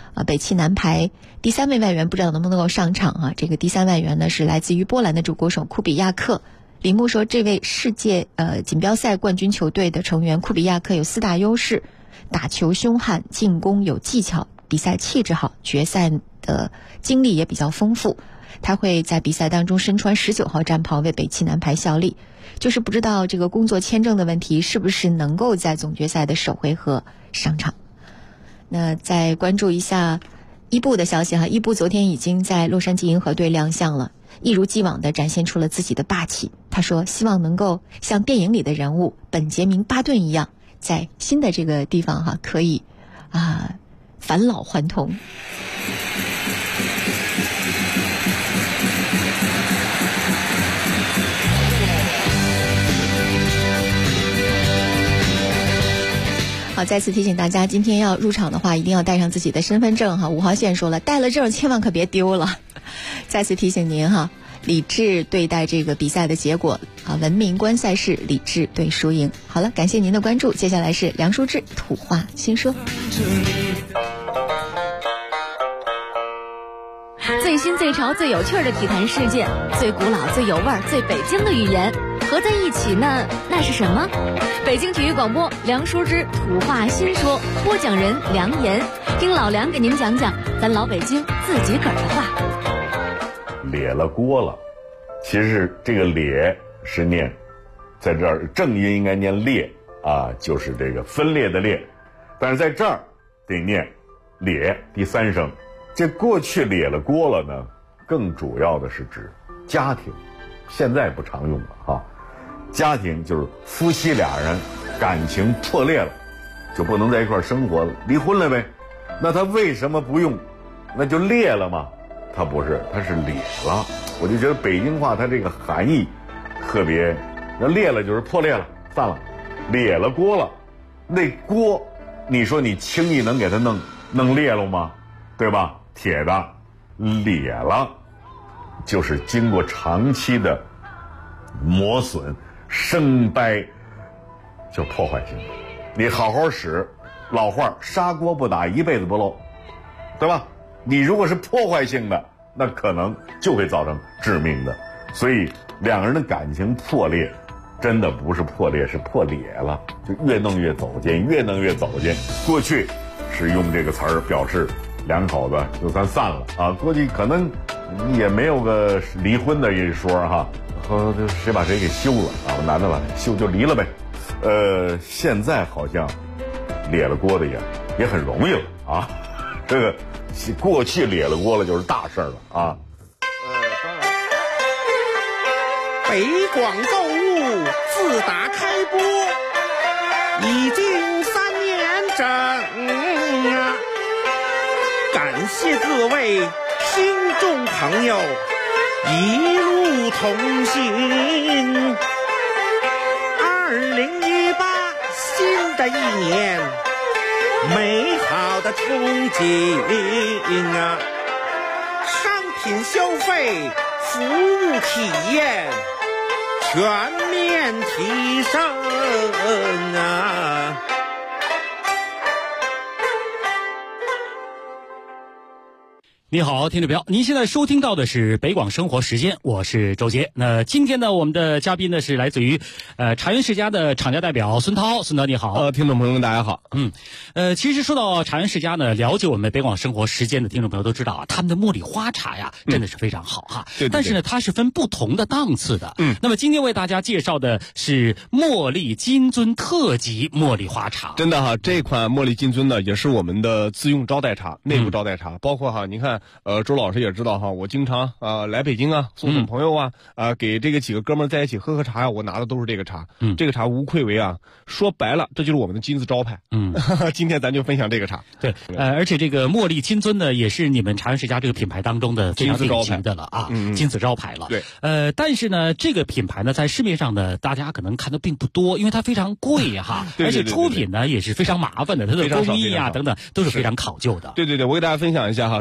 北汽男排第3位外援不知道能不能够上场啊？这个第3外援呢是来自于波兰的主国手库比亚克。李牧说，这位世界锦标赛冠军球队的成员库比亚克有4大优势：打球凶悍，进攻有技巧，比赛气质好，决赛的经历也比较丰富。他会在比赛当中身穿19号战袍为北汽男排效力。就是不知道这个工作签证的问题是不是能够在总决赛的首回合上场。那再关注一下伊布的消息哈，伊布昨天已经在洛杉矶银河队亮相了，一如既往地展现出了自己的霸气。他说希望能够像电影里的人物本杰明·巴顿一样，在新的这个地方哈可以返老还童。好，再次提醒大家，今天要入场的话，一定要带上自己的身份证哈。5号线说了，带了证千万可别丢了。再次提醒您哈，理智对待这个比赛的结果啊，文明观赛事，理智对输赢。好了，感谢您的关注，接下来是梁淑志土话新说。
最新最潮最有趣的体坛事件，最古老最有味儿最北京的语言合在一起呢，那是什么？北京体育广播梁淑之土话新说，播讲人梁岩，听老梁给您讲讲咱老北京自己个儿的话。
咧了锅了，其实这个咧是念，在这儿正音应该念裂啊，就是这个分裂的裂，但是在这儿得念咧第3声。这过去咧了锅了呢，更主要的是指家庭，现在不常用了哈。家庭就是夫妻俩人感情破裂了，就不能在一块生活了，离婚了呗。那他为什么不用？那就裂了吗？他不是，他是咧了。我就觉得北京话它这个含义特别，那裂了就是破裂了，散了，咧了锅了。那锅，你说你轻易能给它弄裂了吗？对吧？铁的咧了，就是经过长期的磨损、生掰，就破坏性。你好好使，老话砂锅不打一辈子不漏，对吧？你如果是破坏性的，那可能就会造成致命的。所以两个人的感情破裂，真的不是破裂，是破裂了，就越弄越走近，越弄越走近。过去是用这个词儿表示两口子就算散了啊，估计可能也没有个离婚的一说哈，和谁把谁给休了啊，男的把休就离了呗。现在好像咧了锅的也很容易了啊，这个过去咧了锅了就是大事了啊。
北广购物自打开播已经3年整啊，感谢各位听众朋友一路同行。2018新的一年，美好的憧憬啊，商品消费、服务体验全面提升啊！
你好，听众朋友，您现在收听到的是北广生活时间，我是周杰。那今天呢，我们的嘉宾呢是来自于茶园世家的厂家代表孙涛。孙涛你好。
听众朋友们大家好。
其实说到茶园世家呢，了解我们北广生活时间的听众朋友都知道啊，他们的茉莉花茶呀真的是非常好哈。对。但是呢，它是分不同的档次的。那么今天为大家介绍的是茉莉金樽特级茉莉花茶。
真的哈，这款茉莉金樽呢也是我们的自用招待茶，内部招待茶，包括哈，您看。周老师也知道哈，我经常来北京啊，送朋友啊，给这个几个哥们在一起喝茶呀，我拿的都是这个茶。这个茶无愧为啊，说白了，这就是我们的金字招牌。今天咱就分享这个茶。
对，而且这个茉莉金樽呢，也是你们茶园世家这个品牌当中的非常典型的了啊，金字招牌了。
对，
但是呢，这个品牌呢，在市面上呢，大家可能看的并不多，因为它非常贵哈，而且出品呢也是非常麻烦的，它的工艺啊等等都是非常考究的。
对，我给大家分享一下哈，首先第一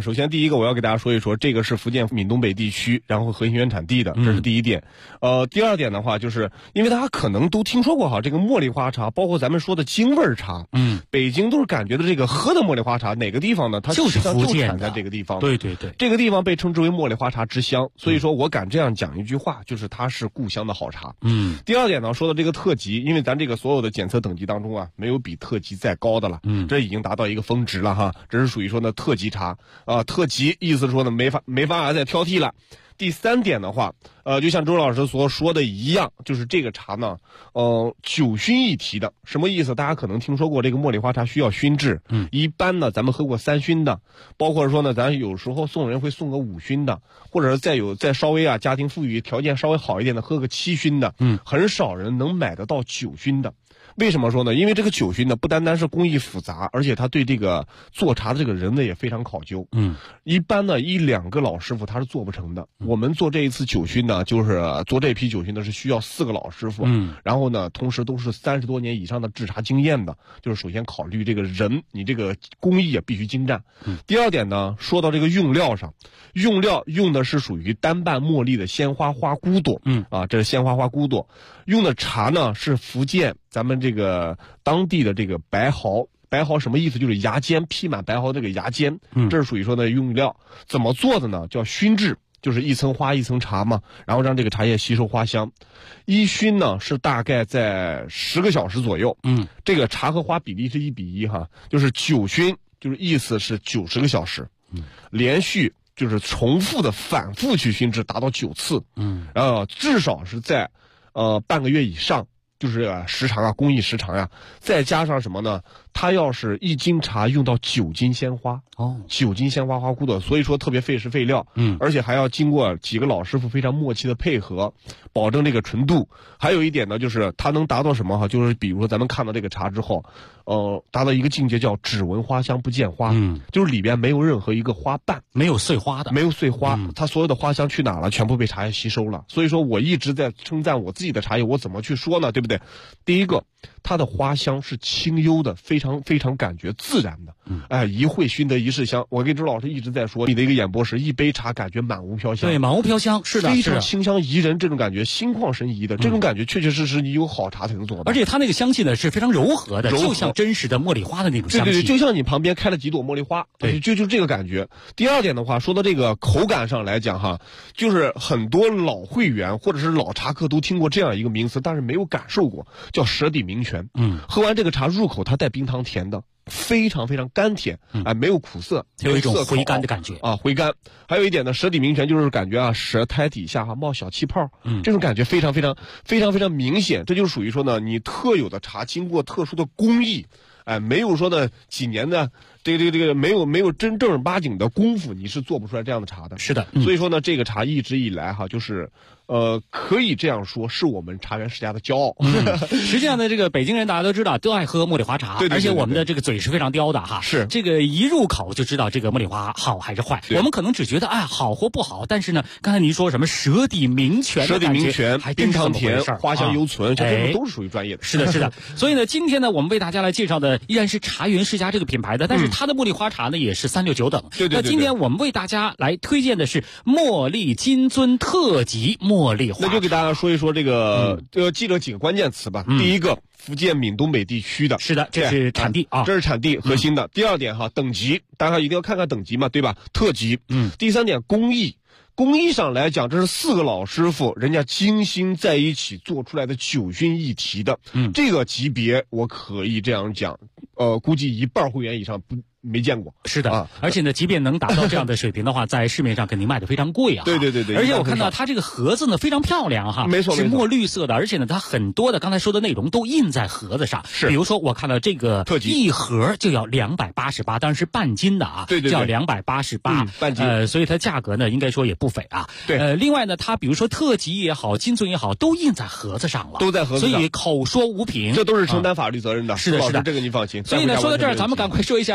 一个我要给大家说一说，这个是福建闽东北地区，然后核心原产地的，这是第一点。第二点的话，就是因为大家可能都听说过哈，这个茉莉花茶，包括咱们说的京味茶，北京都是感觉的这个喝的茉莉花茶，哪个地方呢？它
就是福建
产在这个地方。
对对对，
这个地方被称之为茉莉花茶之乡，所以说我敢这样讲一句话，就是它是故乡的好茶。第二点呢，说到这个特级，因为咱这个所有的检测等级当中啊，没有比特级再高的了，这已经达到一个峰值了哈，这是属于说呢特级茶啊，特级意思说呢没法再挑剔了。第三点的话，就像周老师所说的一样，就是这个茶呢，酒熏一提的，什么意思？大家可能听说过这个茉莉花茶需要熏制，一般呢咱们喝过3熏的，包括说呢咱有时候送人会送个5熏的，或者是再稍微家庭富裕条件稍微好一点的，喝个7熏的，很少人能买得到9熏的。为什么说呢？因为这个酒熏呢，不单单是工艺复杂，而且他对这个做茶的这个人呢也非常考究。一般呢1-2个老师傅他是做不成的。我们做这一次酒熏呢，就是做这批酒熏呢是需要4个老师傅，然后呢同时都是30多年以上的制茶经验的。就是首先考虑这个人，你这个工艺也必须精湛。第二点呢，说到这个用料上，用料用的是属于单瓣茉莉的鲜花花骨朵，这是鲜花花骨朵。用的茶呢是福建咱们这个当地的这个白毫。白毫什么意思？就是芽尖，披满白毫这个芽尖，这是属于说的用料。怎么做的呢？叫熏制，就是一层花一层茶嘛，然后让这个茶叶吸收花香。一熏呢是大概在10个小时左右，这个茶和花比例是1比1哈，就是9熏，就是意思是90个小时，连续就是重复的反复去熏制，达到9次，至少是在半个月以上。就是时长工艺时长再加上什么呢？它要是1斤茶用到9斤鲜花，9斤鲜花花骨朵，所以说特别费时费料，而且还要经过几个老师傅非常默契的配合，保证这个纯度。还有一点呢，就是它能达到什么就是比如说咱们看到这个茶之后，达到一个境界叫只闻花香不见花，就是里边没有任何一个花瓣，
没有碎花的，
没有碎花，它所有的花香去哪了？全部被茶叶吸收了。所以说我一直在称赞我自己的茶叶，我怎么去说呢？对不对？第一个，它的花香是清幽的，非常非常感觉自然的。一会熏得一世香。我跟周老师一直在说，你的一个演播是一杯茶感觉满屋飘香。
对，满屋飘香，是的，
非常清香宜人，这种感觉心旷神怡的，这种感觉确确实实你有好茶才能做到。
而且它那个香气呢是非常柔和的，就像真实的茉莉花的那种香气。
对，就像你旁边开了几朵茉莉花，对，就这个感觉。第二点的话，说到这个口感上来讲哈，就是很多老会员或者是老茶客都听过这样一个名词，但是没有感受过，叫舌底明泉。喝完这个茶入口，它带冰糖甜的，非常非常甘甜，没有苦涩，
有一种回甘的感觉
回甘。还有一点呢，舌底明泉就是感觉舌苔底下冒小气泡，这种感觉非常非常非常非常明显。这就属于说呢，你特有的茶经过特殊的工艺，没有说的几年的这个没有正儿八经的功夫，你是做不出来这样的茶的。
是的，
所以说呢，这个茶一直以来就是可以这样说，是我们茶园世家的骄傲。
实际上呢，这个北京人大家都知道，都爱喝茉莉花茶，
对，
而且我们的这个嘴是非常刁的哈。
是
这个一入口就知道这个茉莉花好还是坏。我们可能只觉得好或不好，但是呢，刚才您说什么舌底明泉的感觉，还
冰糖甜，花香犹存，
这
都是属于专业的。
是的，是的。所以呢，今天呢，我们为大家来介绍的依然是茶园世家这个品牌的，但是它的茉莉花茶呢也是369等。
对。
那今天我们为大家来推荐的是茉莉金樽特级茉莉花茶。
那就给大家说一说这个记着几个关键词吧。第一个，福建闽东北地区的，
是的，这是产地
这是产地核心的。第二点等级，大家一定要看看等级嘛，对吧？特级。第三点，工艺上来讲，这是4个老师傅人家精心在一起做出来的9熏一提的，这个级别我可以这样讲，估计1半会员以上没见过。
是的，而且呢，即便能达到这样的水平的话，在市面上肯定卖的非常贵啊。
对。
而且我看到它这个盒子呢非常漂亮哈，
没错，
是墨绿色的，而且呢，它很多的刚才说的内容都印在盒子上。
是，
比如说我看到这个一盒就要288，当然是半斤的啊，
对，
叫288，
半斤，
所以它价格呢应该说也不菲啊。
对，
另外呢，它比如说特级也好，金樽也好，都印在盒子上了，
都在盒子上，
所以口说无凭，
这都是承担法律责任的。
是的，
这个您放心。
所以呢，说到这儿，咱们赶快说一下，又说了，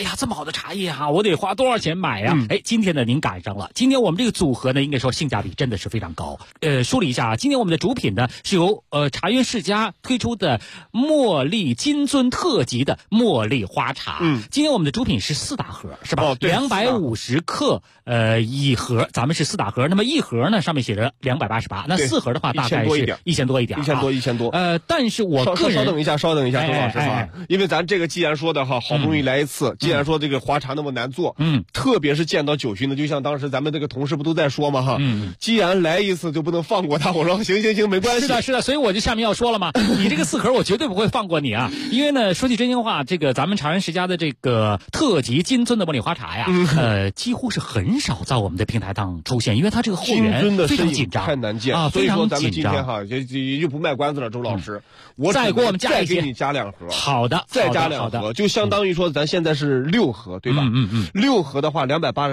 呀，这么好的茶叶哈，我得花多少钱买呀？今天呢您赶上了，今天我们这个组合呢，应该说性价比真的是非常高。梳理一下啊，今天我们的主品呢是由茶园世家推出的茉莉金樽特级的茉莉花茶。今天我们的主品是4大盒，是吧？250克一盒，咱们是4大盒。那么一盒呢上面写着288，那4盒的话大概是1000多一点
，1000多。
但是我个人
稍等一下，周老师哈，因为咱这个既然说的哈，好不容易来一次，既然说这个花茶那么难做，特别是见到酒熏的，就像当时咱们这个同事不都在说嘛哈，既然来一次就不能放过他。我说行，没关系。
是的，所以我就下面要说了嘛，你这个4盒我绝对不会放过你啊，因为呢，说句真心话，这个咱们茶园世家的这个特级金樽的茉莉花茶呀，几乎是很少在我们的平台上出现，因为它这个后援非常紧张，
太难见
啊，
所以说咱们今天哈也就不卖关子了，周老师，我
再给我们加一些，
再给你加2盒，
好的，
再加2盒，就相当于说咱现在是6盒，对吧？6盒的话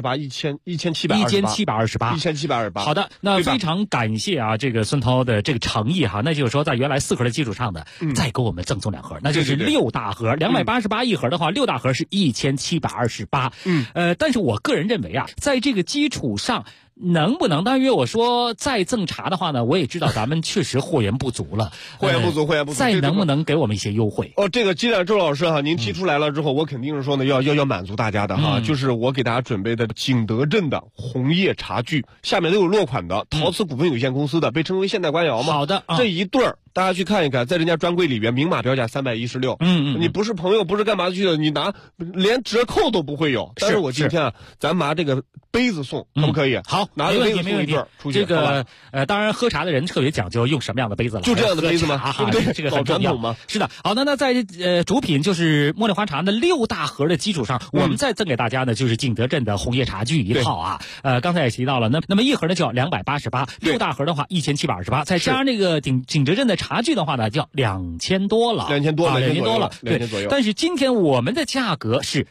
，288，1728，1728。
好的，那非常感谢啊，这个孙涛的这个诚意哈，那就是说在原来4盒的基础上呢，再给我们赠送2盒，那就是6大盒，288一盒的话，6大盒是1728。但是我个人认为啊，在这个基础上。能不能？当然，我说再赠茶的话呢，我也知道咱们确实货源不足了，
货源不足。
再能不能给我们一些优惠？
这个既然周老师哈，您提出来了之后，我肯定是说呢，要满足大家的哈，就是我给大家准备的景德镇的红叶茶具，下面都有落款的，陶瓷股份有限公司的，被称为现代官窑嘛。
好的，
这一对儿。大家去看一看，在人家专柜里边明码标价316。你不是朋友，不是干嘛去的，你拿连折扣都不会有。但是我今天啊，咱拿这个杯子送，可不可以？
好，
拿个杯子送一对出去。
这个当然喝茶的人特别讲究用什么样的杯子了，
就这样的杯子吗？对不对？
这个很重要
吗？
是的。好的，那在主品就是茉莉花茶的6大盒的基础上，我们再赠给大家呢就是景德镇的红叶茶具一套啊。刚才也提到了，那么一盒呢就要288，6大盒的话1728，再加上那个景德镇的茶具的话呢，就要2000多了
，2000多
了，对。但是今天我们的价格是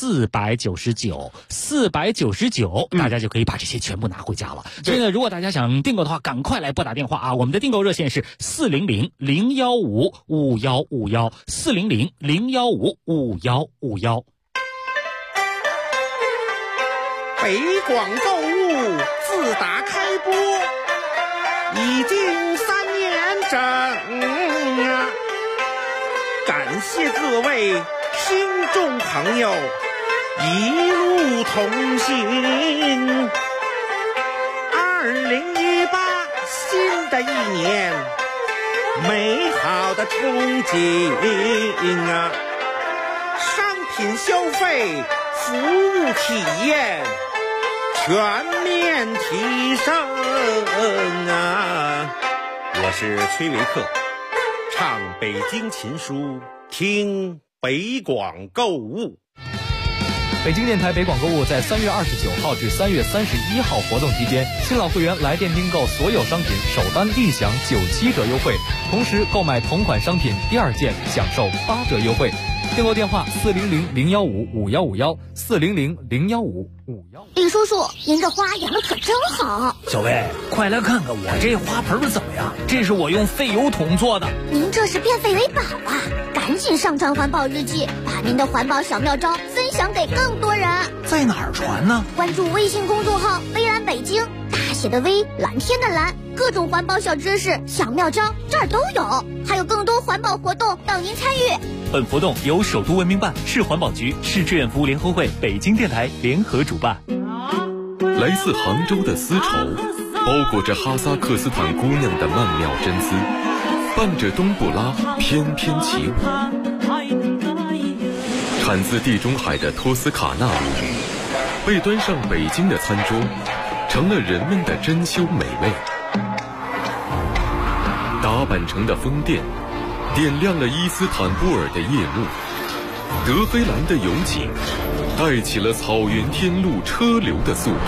499，大家就可以把这些全部拿回家了。所以呢，如果大家想订购的话，赶快来拨打电话啊！我们的订购热线是400-015-5151，400-015-5151。
北广购物自打开播已经3年整啊！感谢各位听众朋友一路同行。2018新的一年，美好的憧憬啊！商品消费、服务体验全面提升啊！我是崔维克，唱北京琴书，听北广购物。
北京电台北广购物在3月29号至3月31号活动期间，新老会员来电订购所有商品首单立享97折优惠，同时购买同款商品第2件享受8折优惠。订购电话400-015-5151，400-015-51。
李叔叔，您这花养的可真好。
小薇，快来看看我这花盆怎么样？这是我用废油桶做的。
您这是变废为宝啊！赶紧上传环保日记，把您的环保小妙招分享给更多人。
在哪儿传呢？
关注微信公众号微蓝北京，大写的微，蓝天的蓝，各种环保小知识、小妙招这儿都有，还有更多环保活动等您参与。
本活动由首都文明办、市环保局、市志愿服务联合会、北京电台联合主办。
来自杭州的丝绸，包裹着哈萨克斯坦姑娘的曼妙真丝，伴着冬不拉翩翩起舞。产自地中海的托斯卡纳米，被端上北京的餐桌，成了人们的珍馐美味。打扮成的风电，点亮了伊斯坦布尔的夜幕。德黑兰的油井，带起了草原天路车流的速度。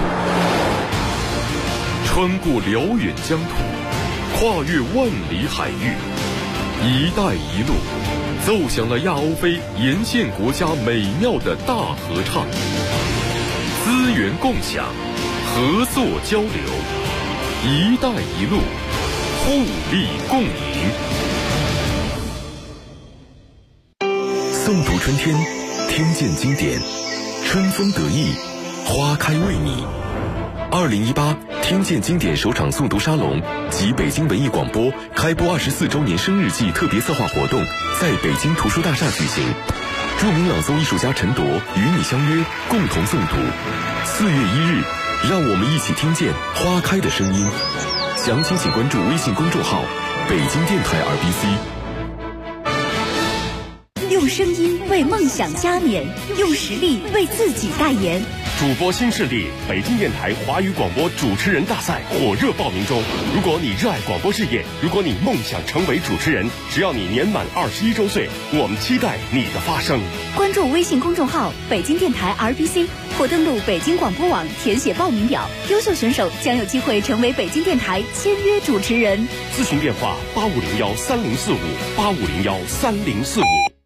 穿过辽远疆土，跨越万里海域，一带一路奏响了亚欧非沿线国家美妙的大合唱。资源共享，合作交流，一带一路，互利共赢。诵读春天，听见经典， 春风得意，花开为你。2018听见经典首场诵读沙龙及北京文艺广播开播24周年生日季特别策划活动在北京图书大厦举行。著名朗诵艺术家陈铎与你相约，共同诵读。4月1日，让我们一起听见花开的声音。详情请关注微信公众号北京电台 RBC。
用声音为梦想加冕，用实力为自己代言。
主播新势力北京电台华语广播主持人大赛火热报名中。如果你热爱广播事业，如果你梦想成为主持人，只要你年满21周岁，我们期待你的发声。
关注微信公众号北京电台 RBC， 或登录北京广播网填写报名表。优秀选手将有机会成为北京电台签约主持人。
咨询电话：85013045，85013045。